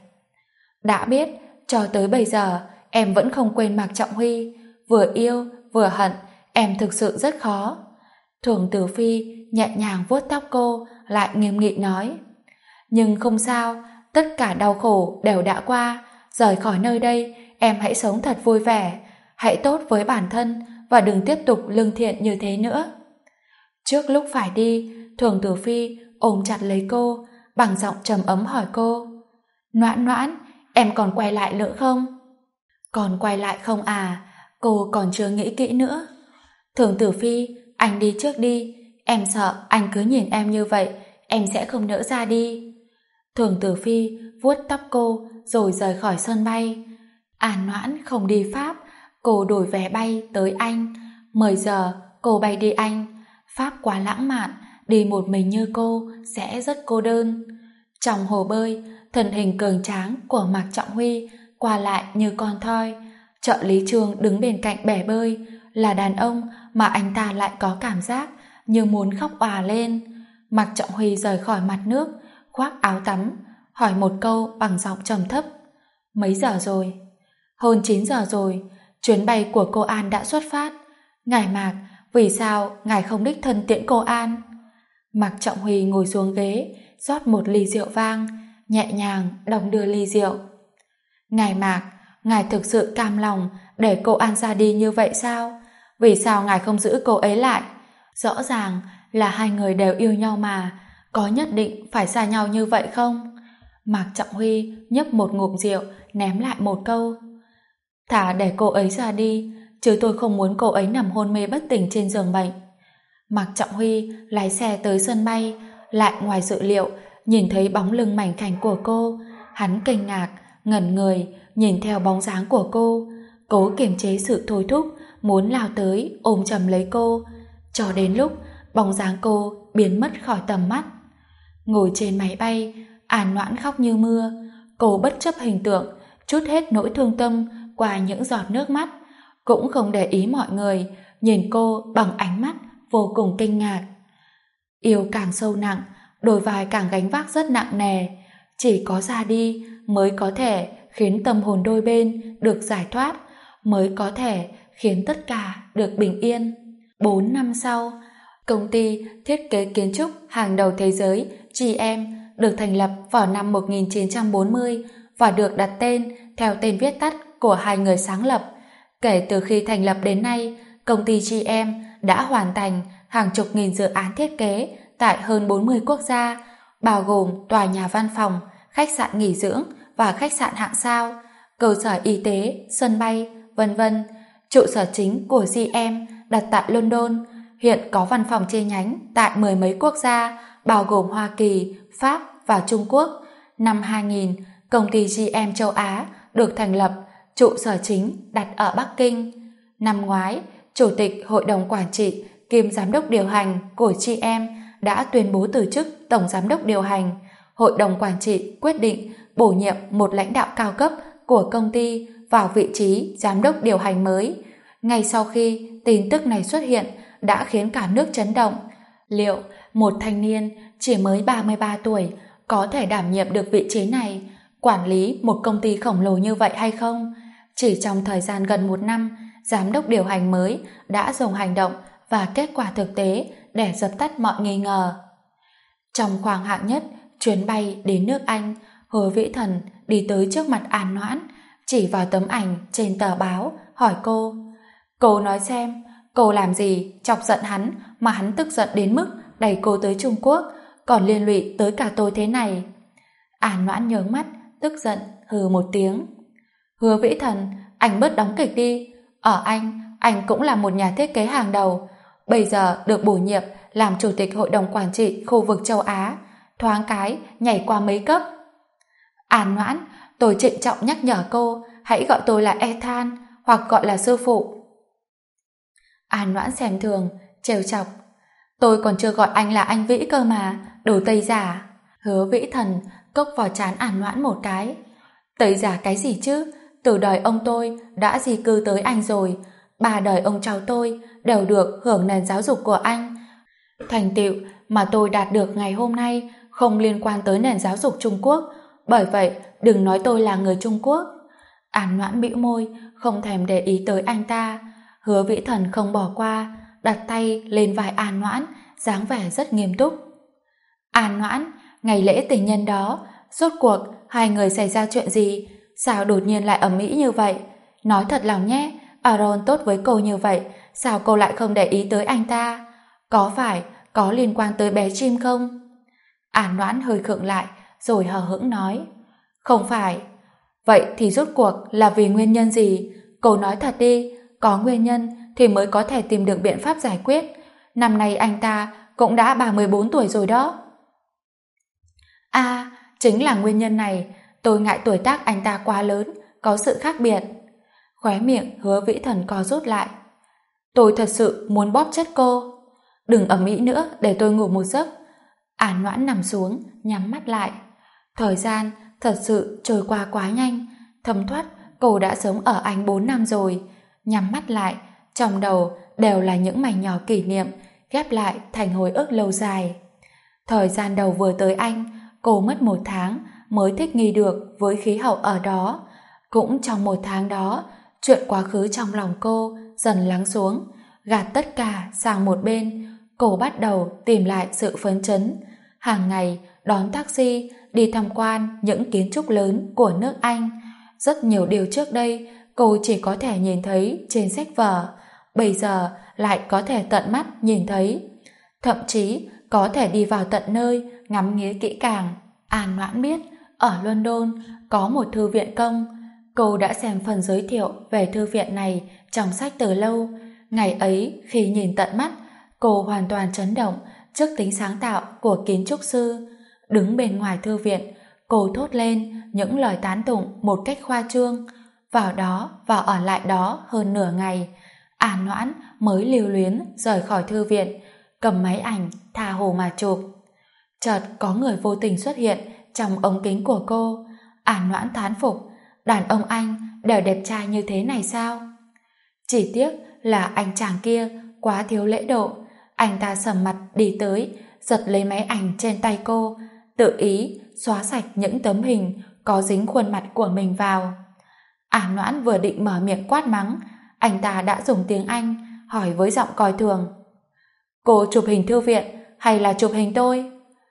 Đã biết, cho tới bây giờ em vẫn không quên Mạc Trọng Huy. Vừa yêu, vừa hận, em thực sự rất khó. Thường Tử Phi nhẹ nhàng vuốt tóc cô, lại nghiêm nghị nói. Nhưng không sao, tất cả đau khổ đều đã qua. Rời khỏi nơi đây, em hãy sống thật vui vẻ. Hãy tốt với bản thân và đừng tiếp tục lương thiện như thế nữa. Trước lúc phải đi, Thường Tử Phi ôm chặt lấy cô, bằng giọng trầm ấm hỏi cô. Noãn Noãn, em còn quay lại nữa không? Còn quay lại không à? Cô còn chưa nghĩ kỹ nữa. Thường Tử Phi, anh đi trước đi. Em sợ anh cứ nhìn em như vậy, em sẽ không nỡ ra đi. Thường Tử Phi vuốt tóc cô rồi rời khỏi sân bay. An Noãn không đi Pháp, cô đổi vé bay tới Anh. 10 giờ cô bay đi Anh. Pháp quá lãng mạn, đi một mình như cô sẽ rất cô đơn. Trong hồ bơi, thân hình cường tráng của Mạc Trọng Huy qua lại như con thoi. Trợ lý Trương đứng bên cạnh bể bơi, là đàn ông mà anh ta lại có cảm giác như muốn khóc òa lên. Mạc Trọng Huy rời khỏi mặt nước, khoác áo tắm, hỏi một câu bằng giọng trầm thấp. Mấy giờ rồi? Hơn 9 giờ rồi, chuyến bay của cô An đã xuất phát. Ngài Mạc, vì sao ngài không đích thân tiễn cô An? Mạc Trọng Huy ngồi xuống ghế, rót một ly rượu vang, nhẹ nhàng đong đưa ly rượu. Ngài Mạc, ngài thực sự cam lòng để cô An ra đi như vậy sao? Vì sao ngài không giữ cô ấy lại? Rõ ràng là hai người đều yêu nhau mà, có nhất định phải xa nhau như vậy không? Mạc Trọng Huy nhấp một ngụm rượu, ném lại một câu. Thả để cô ấy ra đi, chứ tôi không muốn cô ấy nằm hôn mê bất tỉnh trên giường bệnh. Mạc Trọng Huy lái xe tới sân bay, lại ngoài dự liệu nhìn thấy bóng lưng mảnh khảnh của cô. Hắn kinh ngạc, ngẩn người nhìn theo bóng dáng của cô, cố kiềm chế sự thôi thúc muốn lao tới ôm chầm lấy cô, cho đến lúc bóng dáng cô biến mất khỏi tầm mắt. Ngồi trên máy bay, An Noãn khóc như mưa. Cô bất chấp hình tượng, trút hết nỗi thương tâm qua những giọt nước mắt, cũng không để ý mọi người nhìn cô bằng ánh mắt vô cùng kinh ngạc. Yêu càng sâu nặng, đôi vai càng gánh vác rất nặng nề. Chỉ có ra đi mới có thể khiến tâm hồn đôi bên được giải thoát, mới có thể khiến tất cả được bình yên. 4 năm sau, công ty thiết kế kiến trúc hàng đầu thế giới GM được thành lập vào năm 1940 và được đặt tên theo tên viết tắt của hai người sáng lập. Kể từ khi thành lập đến nay, công ty GM đã hoàn thành hàng chục nghìn dự án thiết kế tại hơn 40 quốc gia, bao gồm tòa nhà văn phòng, khách sạn nghỉ dưỡng và khách sạn hạng sao, cơ sở y tế, sân bay, vân vân. Trụ sở chính của GM đặt tại London, hiện có văn phòng chi nhánh tại 10 mấy quốc gia, bao gồm Hoa Kỳ, Pháp và Trung Quốc. Năm 2000, công ty GM châu Á được thành lập, trụ sở chính đặt ở Bắc Kinh. Năm ngoái, Chủ tịch Hội đồng Quản trị kiêm Giám đốc điều hành của GM đã tuyên bố từ chức Tổng Giám đốc điều hành. Hội đồng Quản trị quyết định bổ nhiệm một lãnh đạo cao cấp của công ty vào vị trí Giám đốc điều hành mới. Ngay sau khi tin tức này xuất hiện đã khiến cả nước chấn động. Liệu một thanh niên chỉ mới 33 tuổi có thể đảm nhiệm được vị trí này, quản lý một công ty khổng lồ như vậy hay không? Chỉ trong thời gian gần 1 năm, Giám đốc điều hành mới đã dùng hành động và kết quả thực tế để dập tắt mọi nghi ngờ. Trong khoang hạng nhất, chuyến bay đến nước Anh, Hứa Vĩ Thần đi tới trước mặt An Noãn, chỉ vào tấm ảnh trên tờ báo, hỏi cô. Cô nói xem, cô làm gì chọc giận hắn mà hắn tức giận đến mức đẩy cô tới Trung Quốc, còn liên lụy tới cả tôi thế này? An Noãn nhướng mắt, tức giận hừ một tiếng. Hứa Vĩ Thần, anh bớt đóng kịch đi. Ở anh cũng là một nhà thiết kế hàng đầu. Bây giờ được bổ nhiệm làm chủ tịch hội đồng quản trị khu vực châu Á, thoáng cái nhảy qua mấy cấp. An Noãn, tôi trịnh trọng nhắc nhở cô, hãy gọi tôi là Ethan hoặc gọi là sư phụ. An Noãn xem thường, trêu chọc. Tôi còn chưa gọi anh là anh Vĩ cơ mà, đồ Tây giả. Hứa Vĩ Thần cốc vào trán An Noãn một cái. Tây giả cái gì chứ? Từ đời ông tôi đã di cư tới Anh rồi, 3 đời ông cháu tôi đều được hưởng nền giáo dục của Anh. Thành tựu mà tôi đạt được ngày hôm nay không liên quan tới nền giáo dục Trung Quốc, bởi vậy đừng nói tôi là người Trung Quốc. An Noãn bĩu môi, không thèm để ý tới anh ta. Hứa Vĩ Thần không bỏ qua, đặt tay lên vai An Noãn, dáng vẻ rất nghiêm túc. An Noãn, ngày lễ tình nhân đó, rốt cuộc hai người xảy ra chuyện gì? Sao đột nhiên lại ầm ĩ như vậy? Nói thật lòng nhé, Aaron tốt với cô như vậy, sao cô lại không để ý tới anh ta? Có phải có liên quan tới bé chim không? An Noãn hơi khựng lại, rồi hờ hững nói. Không phải. Vậy thì rốt cuộc là vì nguyên nhân gì? Cô nói thật đi, có nguyên nhân thì mới có thể tìm được biện pháp giải quyết. Năm nay anh ta cũng đã 34 tuổi rồi đó. À, chính là nguyên nhân này, tôi ngại tuổi tác anh ta quá lớn, có sự khác biệt. Khóe miệng Hứa Vĩ Thần co rút lại. Tôi thật sự muốn bóp chết cô. Đừng ầm ĩ nữa để tôi ngủ một giấc. An Noãn nằm xuống, nhắm mắt lại. Thời gian thật sự trôi qua quá nhanh, thấm thoát cô đã sống ở Anh 4 năm rồi. Nhắm mắt lại, trong đầu đều là những mảnh nhỏ kỷ niệm ghép lại thành hồi ức lâu dài. Thời gian đầu vừa tới Anh, cô mất 1 tháng mới thích nghi được với khí hậu ở đó. Cũng trong 1 tháng đó, chuyện quá khứ trong lòng cô dần lắng xuống, gạt tất cả sang một bên. Cô bắt đầu tìm lại sự phấn chấn. Hàng ngày đón taxi đi tham quan những kiến trúc lớn của nước Anh. Rất nhiều điều trước đây cô chỉ có thể nhìn thấy trên sách vở, bây giờ lại có thể tận mắt nhìn thấy. Thậm chí có thể đi vào tận nơi ngắm nghía kỹ càng. An Noãn biết ở London có một thư viện công. Cô đã xem phần giới thiệu về thư viện này trong sách từ lâu. Ngày ấy khi nhìn tận mắt, cô hoàn toàn chấn động trước tính sáng tạo của kiến trúc sư. Đứng bên ngoài thư viện, cô thốt lên những lời tán tụng một cách khoa trương. Vào đó và ở lại đó hơn nửa ngày, An Noãn mới lưu luyến rời khỏi thư viện, cầm máy ảnh tha hồ mà chụp. Chợt có người vô tình xuất hiện trong ống kính của cô. An Noãn thán phục, đàn ông Anh đều đẹp trai như thế này sao? Chỉ tiếc là anh chàng kia quá thiếu lễ độ. Anh ta sầm mặt đi tới, giật lấy máy ảnh trên tay cô, tự ý xóa sạch những tấm hình có dính khuôn mặt của mình vào. An Noãn vừa định mở miệng quát mắng, anh ta đã dùng tiếng Anh hỏi với giọng coi thường. Cô chụp hình thư viện hay là chụp hình tôi?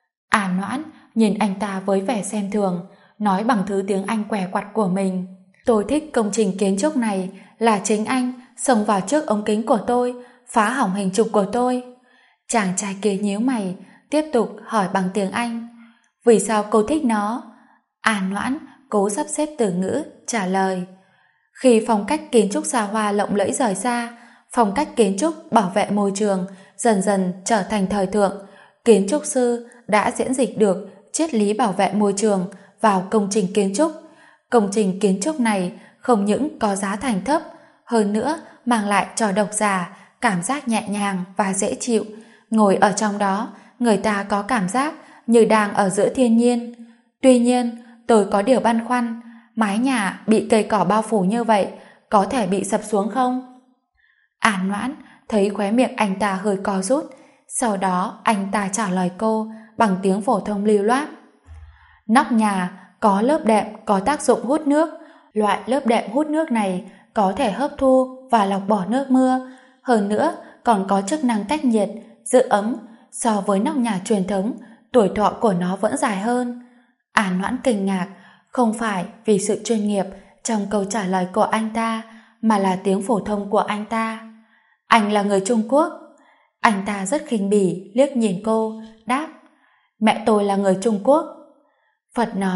An Noãn nhìn anh ta với vẻ xem thường, nói bằng thứ tiếng Anh què quặt của mình. Tôi thích công trình kiến trúc này là chính anh xông vào trước ống kính của tôi, phá hỏng hình chụp của tôi. Chàng trai kia nhíu mày, tiếp tục hỏi bằng tiếng Anh. Vì sao cô thích nó? An Noãn cố sắp xếp từ ngữ trả lời. Khi phong cách kiến trúc xa hoa lộng lẫy rời xa, phong cách kiến trúc bảo vệ môi trường dần dần trở thành thời thượng, kiến trúc sư đã diễn dịch được triết lý bảo vệ môi trường vào công trình kiến trúc. Công trình kiến trúc này không những có giá thành thấp, hơn nữa mang lại cho độc giả cảm giác nhẹ nhàng và dễ chịu. Ngồi ở trong đó, người ta có cảm giác như đang ở giữa thiên nhiên. Tuy nhiên, tôi có điều băn khoăn, mái nhà bị cây cỏ bao phủ như vậy, có thể bị sập xuống không? An Noãn thấy khóe miệng anh ta hơi co rút, sau đó anh ta trả lời cô bằng tiếng phổ thông lưu loát. Nóc nhà có lớp đệm có tác dụng hút nước. Loại lớp đệm hút nước này có thể hấp thu và lọc bỏ nước mưa, hơn nữa còn có chức năng tách nhiệt, giữ ấm. So với nóc nhà truyền thống, tuổi thọ của nó vẫn dài hơn. An Noãn kinh ngạc, không phải vì sự chuyên nghiệp trong câu trả lời của anh ta, mà là tiếng phổ thông của anh ta. Anh là người Trung Quốc. Anh ta rất khinh bỉ liếc nhìn cô, đáp. Mẹ tôi là người Trung Quốc. Phật nói,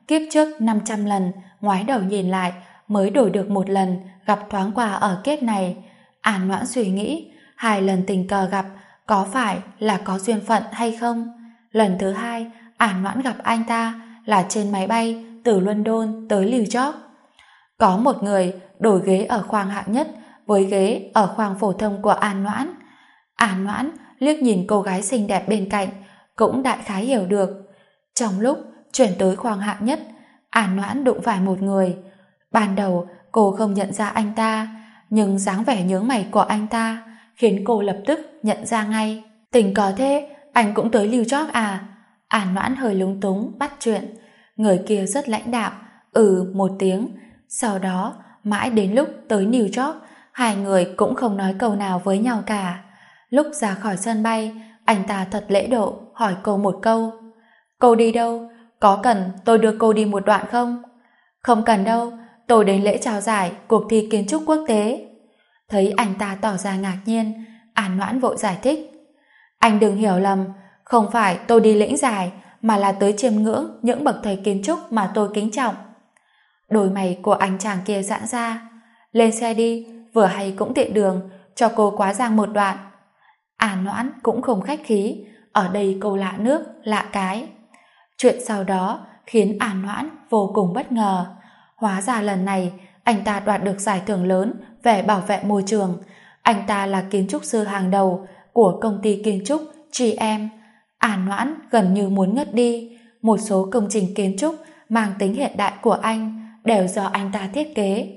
kiếp trước 500 lần, ngoái đầu nhìn lại mới đổi được một lần gặp thoáng qua ở kiếp này. An Noãn suy nghĩ, 2 lần tình cờ gặp có phải là có duyên phận hay không? Lần thứ 2, An Noãn gặp anh ta là trên máy bay từ London tới New York. Có một người đổi ghế ở khoang hạng nhất với ghế ở khoang phổ thông của An Noãn. An Noãn liếc nhìn cô gái xinh đẹp bên cạnh, cũng đại khái hiểu được. Trong lúc chuyển tới khoang hạng nhất, An Noãn đụng phải một người. Ban đầu cô không nhận ra anh ta, nhưng dáng vẻ nhướng mày của anh ta khiến cô lập tức nhận ra ngay. Tình cờ thế, anh cũng tới New York à? An Noãn hơi lúng túng bắt chuyện. Người kia rất lãnh đạm, một tiếng. Sau đó, mãi đến lúc tới New York, 2 người cũng không nói câu nào với nhau cả. Lúc ra khỏi sân bay, anh ta thật lễ độ hỏi cô một câu. Cô đi đâu? Có cần tôi đưa cô đi một đoạn không? Không cần đâu, tôi đến lễ trao giải cuộc thi kiến trúc quốc tế. Thấy anh ta tỏ ra ngạc nhiên, An Noãn vội giải thích. Anh đừng hiểu lầm, không phải tôi đi lĩnh giải, mà là tới chiêm ngưỡng những bậc thầy kiến trúc mà tôi kính trọng. Đôi mày của anh chàng kia giãn ra. Lên xe đi, vừa hay cũng tiện đường, cho cô quá giang một đoạn. An Noãn cũng không khách khí, ở đây cô lạ nước, lạ cái. Chuyện sau đó khiến An Noãn vô cùng bất ngờ. Hóa ra lần này anh ta đoạt được giải thưởng lớn về bảo vệ môi trường. Anh ta là kiến trúc sư hàng đầu của công ty kiến trúc GM. An Noãn gần như muốn ngất đi. Một số công trình kiến trúc mang tính hiện đại của anh đều do anh ta thiết kế.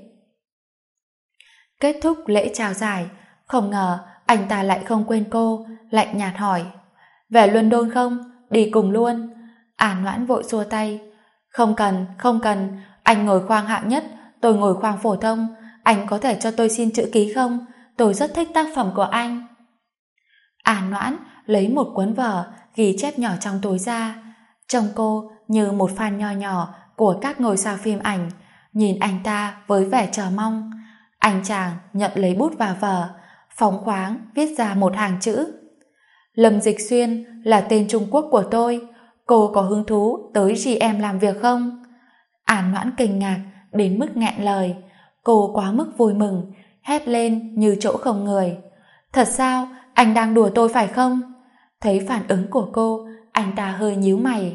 Kết thúc lễ trao giải, không ngờ anh ta lại không quên cô, lạnh nhạt hỏi. Về London không? Đi cùng luôn. An Noãn vội xua tay. Không cần, không cần, anh ngồi khoang hạng nhất, tôi ngồi khoang phổ thông. Anh có thể cho tôi xin chữ ký không? Tôi rất thích tác phẩm của anh. An Noãn lấy một cuốn vở ghi chép nhỏ trong túi ra. Trông cô như một fan nho nhỏ của các ngôi sao phim ảnh. Nhìn anh ta với vẻ chờ mong. Anh chàng nhận lấy bút và vở, phóng khoáng viết ra một hàng chữ. Lâm Dịch Xuyên là tên Trung Quốc của tôi. Cô có hứng thú tới GM làm việc không? An Noãn kinh ngạc đến mức nghẹn lời. Cô quá mức vui mừng, hét lên như chỗ không người. Thật sao? Anh đang đùa tôi phải không? Thấy phản ứng của cô, anh ta hơi nhíu mày.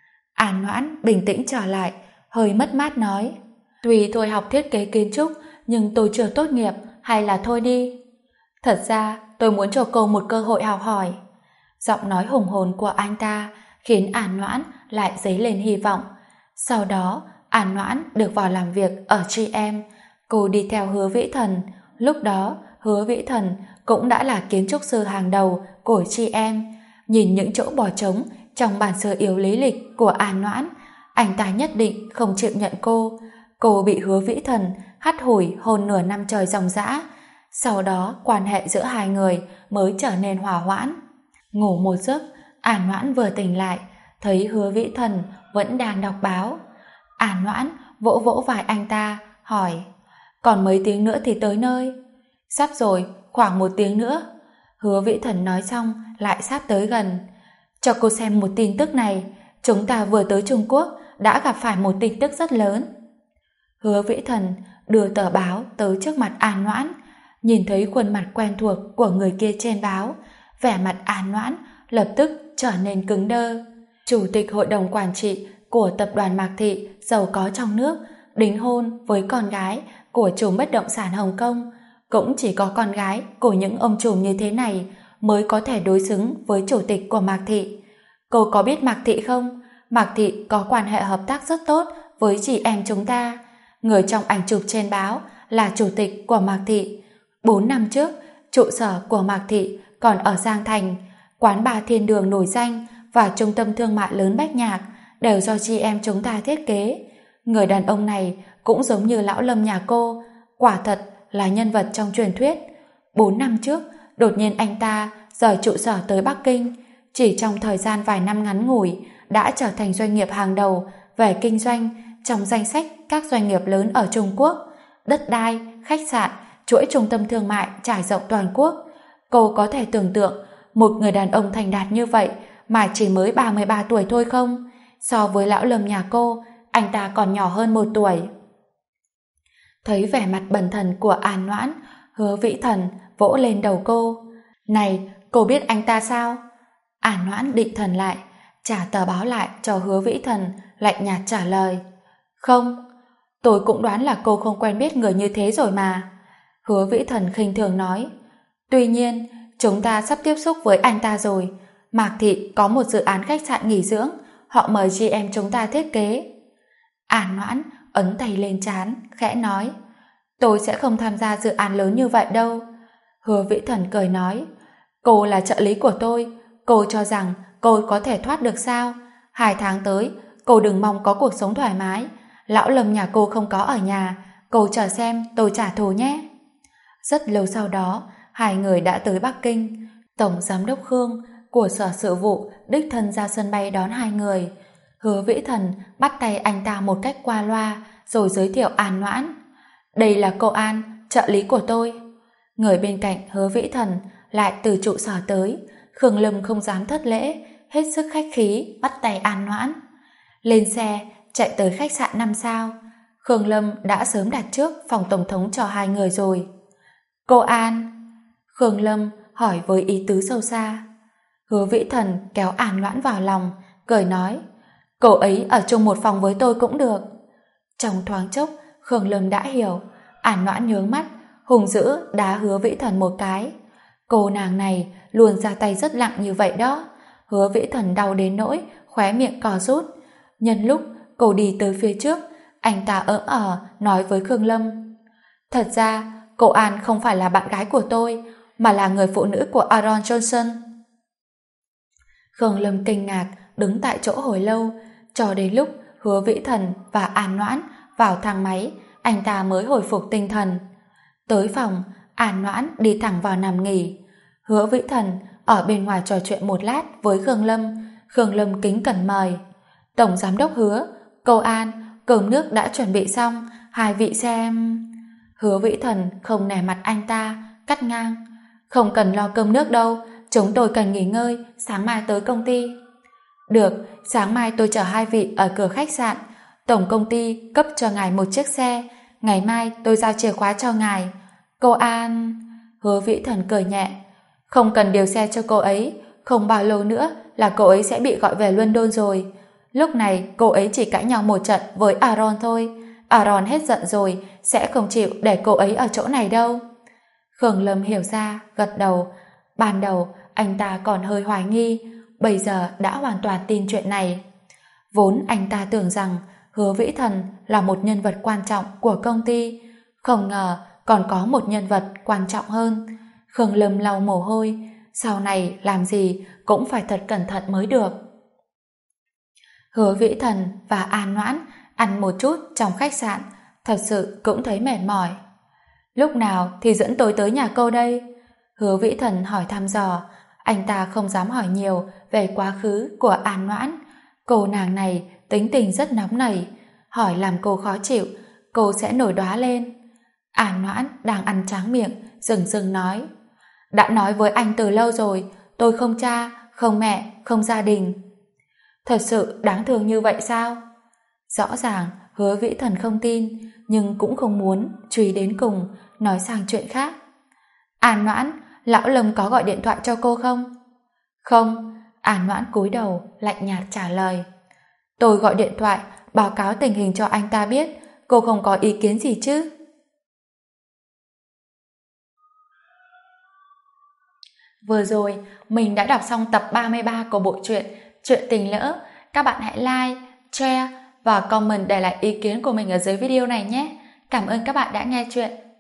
An Noãn bình tĩnh trở lại, hơi mất mát nói. Tuy tôi học thiết kế kiến trúc, nhưng tôi chưa tốt nghiệp, hay là thôi đi. Thật ra tôi muốn cho cô một cơ hội học hỏi. Giọng nói hùng hồn của anh ta khiến An Noãn lại dấy lên hy vọng. Sau đó An Noãn được vào làm việc ở GM. Cô đi theo Hứa Vĩ Thần. Lúc đó Hứa Vĩ Thần cũng đã là kiến trúc sư hàng đầu của GM. Nhìn những chỗ bỏ trống trong bản sơ yếu lý lịch của An Noãn, anh ta nhất định không chịu nhận cô. Cô bị Hứa Vĩ Thần hắt hủi hôn nửa năm trời ròng rã. Sau đó quan hệ giữa 2 người mới trở nên hòa hoãn. Ngủ một giấc, An Noãn vừa tỉnh lại, thấy Hứa Vĩ Thần vẫn đang đọc báo. An Noãn vỗ vỗ vai anh ta, hỏi. Còn mấy tiếng nữa thì tới nơi? Sắp rồi, khoảng 1 tiếng nữa. Hứa Vĩ Thần nói xong lại sắp tới gần. Cho cô xem một tin tức này. Chúng ta vừa tới Trung Quốc đã gặp phải một tin tức rất lớn. Hứa Vĩ Thần đưa tờ báo tới trước mặt An Noãn. Nhìn thấy khuôn mặt quen thuộc của người kia trên báo, vẻ mặt An Noãn lập tức trở nên cứng đơ. Chủ tịch hội đồng quản trị của tập đoàn Mạc Thị giàu có trong nước đính hôn với con gái của chủ bất động sản Hồng Kông. Cũng chỉ có con gái của những ông trùm như thế này mới có thể đối xứng với chủ tịch của Mạc Thị. Cô có biết Mạc Thị không? Mạc Thị có quan hệ hợp tác rất tốt với chị em chúng ta. Người trong ảnh chụp trên báo là chủ tịch của Mạc Thị. 4 năm trước, trụ sở của Mạc Thị còn ở Giang Thành. Quán bar Thiên Đường nổi danh và trung tâm thương mại lớn Bách Nhạc đều do chị em chúng ta thiết kế. Người đàn ông này cũng giống như lão Lâm nhà cô, quả thật là nhân vật trong truyền thuyết. 4 năm trước, đột nhiên anh ta rời trụ sở tới Bắc Kinh. Chỉ trong thời gian vài năm ngắn ngủi đã trở thành doanh nghiệp hàng đầu về kinh doanh trong danh sách các doanh nghiệp lớn ở Trung Quốc. Đất đai, khách sạn, chuỗi trung tâm thương mại trải rộng toàn quốc. Cô có thể tưởng tượng một người đàn ông thành đạt như vậy mà chỉ mới 33 tuổi thôi không? So với lão Lâm nhà cô anh ta còn nhỏ hơn 1 tuổi. Thấy vẻ mặt bần thần của An Noãn, Hứa Vĩ Thần vỗ lên đầu cô. Này, cô biết anh ta sao? An Noãn định thần lại, trả tờ báo lại cho Hứa Vĩ Thần, lạnh nhạt trả lời. Không, tôi cũng đoán là cô không quen biết người như thế rồi mà. Hứa Vĩ Thần khinh thường nói. Tuy nhiên, chúng ta sắp tiếp xúc với anh ta rồi. Mạc Thị có một dự án khách sạn nghỉ dưỡng, họ mời GM chúng ta thiết kế. An Noãn ấn tay lên trán, khẽ nói. Tôi sẽ không tham gia dự án lớn như vậy đâu. Hứa Vĩ Thần cười nói. Cô là trợ lý của tôi, cô cho rằng cô có thể thoát được sao? 2 tháng tới, cô đừng mong có cuộc sống thoải mái. Lão Lâm nhà cô không có ở nhà, cô chờ xem tôi trả thù nhé. Rất lâu sau đó, 2 người đã tới Bắc Kinh. Tổng giám đốc Khương của Sở Sự vụ đích thân ra sân bay đón 2 người. Hứa Vĩ Thần bắt tay anh ta một cách qua loa, rồi giới thiệu An Noãn. Đây là cô An, trợ lý của tôi. Người bên cạnh Hứa Vĩ Thần lại từ trụ sở tới. Khương Lâm không dám thất lễ, hết sức khách khí bắt tay An Noãn. Lên xe, chạy tới khách sạn 5 sao. Khương Lâm đã sớm đặt trước phòng tổng thống cho 2 người rồi. Cô An? Khương Lâm hỏi với ý tứ sâu xa. Hứa Vĩ Thần kéo An Noãn vào lòng, cười nói. Cô ấy ở chung một phòng với tôi cũng được. Trong thoáng chốc, Khương Lâm đã hiểu. An Noãn nhướng mắt, hùng dữ đá Hứa Vĩ Thần một cái. Cô nàng này luôn ra tay rất lặng như vậy đó. Hứa Vĩ Thần đau đến nỗi khóe miệng co rút. Nhân lúc cô đi tới phía trước, anh ta nói với Khương Lâm. Thật ra cô An không phải là bạn gái của tôi, mà là người phụ nữ của Aaron Johnson. Khương Lâm kinh ngạc đứng tại chỗ hồi lâu, cho đến lúc Hứa Vĩ Thần và An Noãn vào thang máy, anh ta mới hồi phục tinh thần. Tới phòng, An Noãn đi thẳng vào nằm nghỉ. Hứa Vĩ Thần ở bên ngoài trò chuyện một lát với Khương Lâm. Khương Lâm kính cẩn mời. Tổng giám đốc Hứa, cô An, cơm nước đã chuẩn bị xong, 2 vị xem. Hứa Vĩ Thần không nể mặt anh ta, cắt ngang. Không cần lo cơm nước đâu, chúng tôi cần nghỉ ngơi, sáng mai tới công ty. Được, sáng mai tôi chở 2 vị ở cửa khách sạn. Tổng công ty cấp cho ngài 1 chiếc xe, ngày mai tôi giao chìa khóa cho ngài. Cô An... Hứa Vĩ Thần cười nhẹ. Không cần điều xe cho cô ấy, không bao lâu nữa là cô ấy sẽ bị gọi về London rồi. Lúc này cô ấy chỉ cãi nhau một trận với Aaron thôi. Aaron hết giận rồi, sẽ không chịu để cô ấy ở chỗ này đâu. Khương Lâm hiểu ra, gật đầu. Ban đầu anh ta còn hơi hoài nghi, bây giờ đã hoàn toàn tin chuyện này. Vốn anh ta tưởng rằng Hứa Vĩ Thần là một nhân vật quan trọng của công ty, không ngờ còn có một nhân vật quan trọng hơn. Khương Lâm lau mồ hôi, sau này làm gì cũng phải thật cẩn thận mới được. Hứa Vĩ Thần và An Noãn ăn một chút trong khách sạn, thật sự cũng thấy mệt mỏi. Lúc nào thì dẫn tôi tới nhà cô đây? Hứa Vĩ Thần hỏi thăm dò. Anh ta không dám hỏi nhiều về quá khứ của An Noãn. Cô nàng này tính tình rất nóng nảy, hỏi làm cô khó chịu, cô sẽ nổi đoá lên. An Noãn đang ăn tráng miệng, dừng dừng nói. Đã nói với anh từ lâu rồi, tôi không cha, không mẹ, không gia đình. Thật sự đáng thương như vậy sao? Rõ ràng Hứa Vĩ Thần không tin, nhưng cũng không muốn truy đến cùng, nói sang chuyện khác. An Noãn, lão Lâm có gọi điện thoại cho cô không? Không. An Noãn cúi đầu lạnh nhạt trả lời. Tôi gọi điện thoại báo cáo tình hình cho anh ta biết, cô không có ý kiến gì chứ? Vừa rồi mình đã đọc xong tập 33 của bộ truyện Chuyện Tình Lỡ. Các bạn hãy like, share và comment để lại ý kiến của mình ở dưới video này nhé. Cảm ơn các bạn đã nghe chuyện.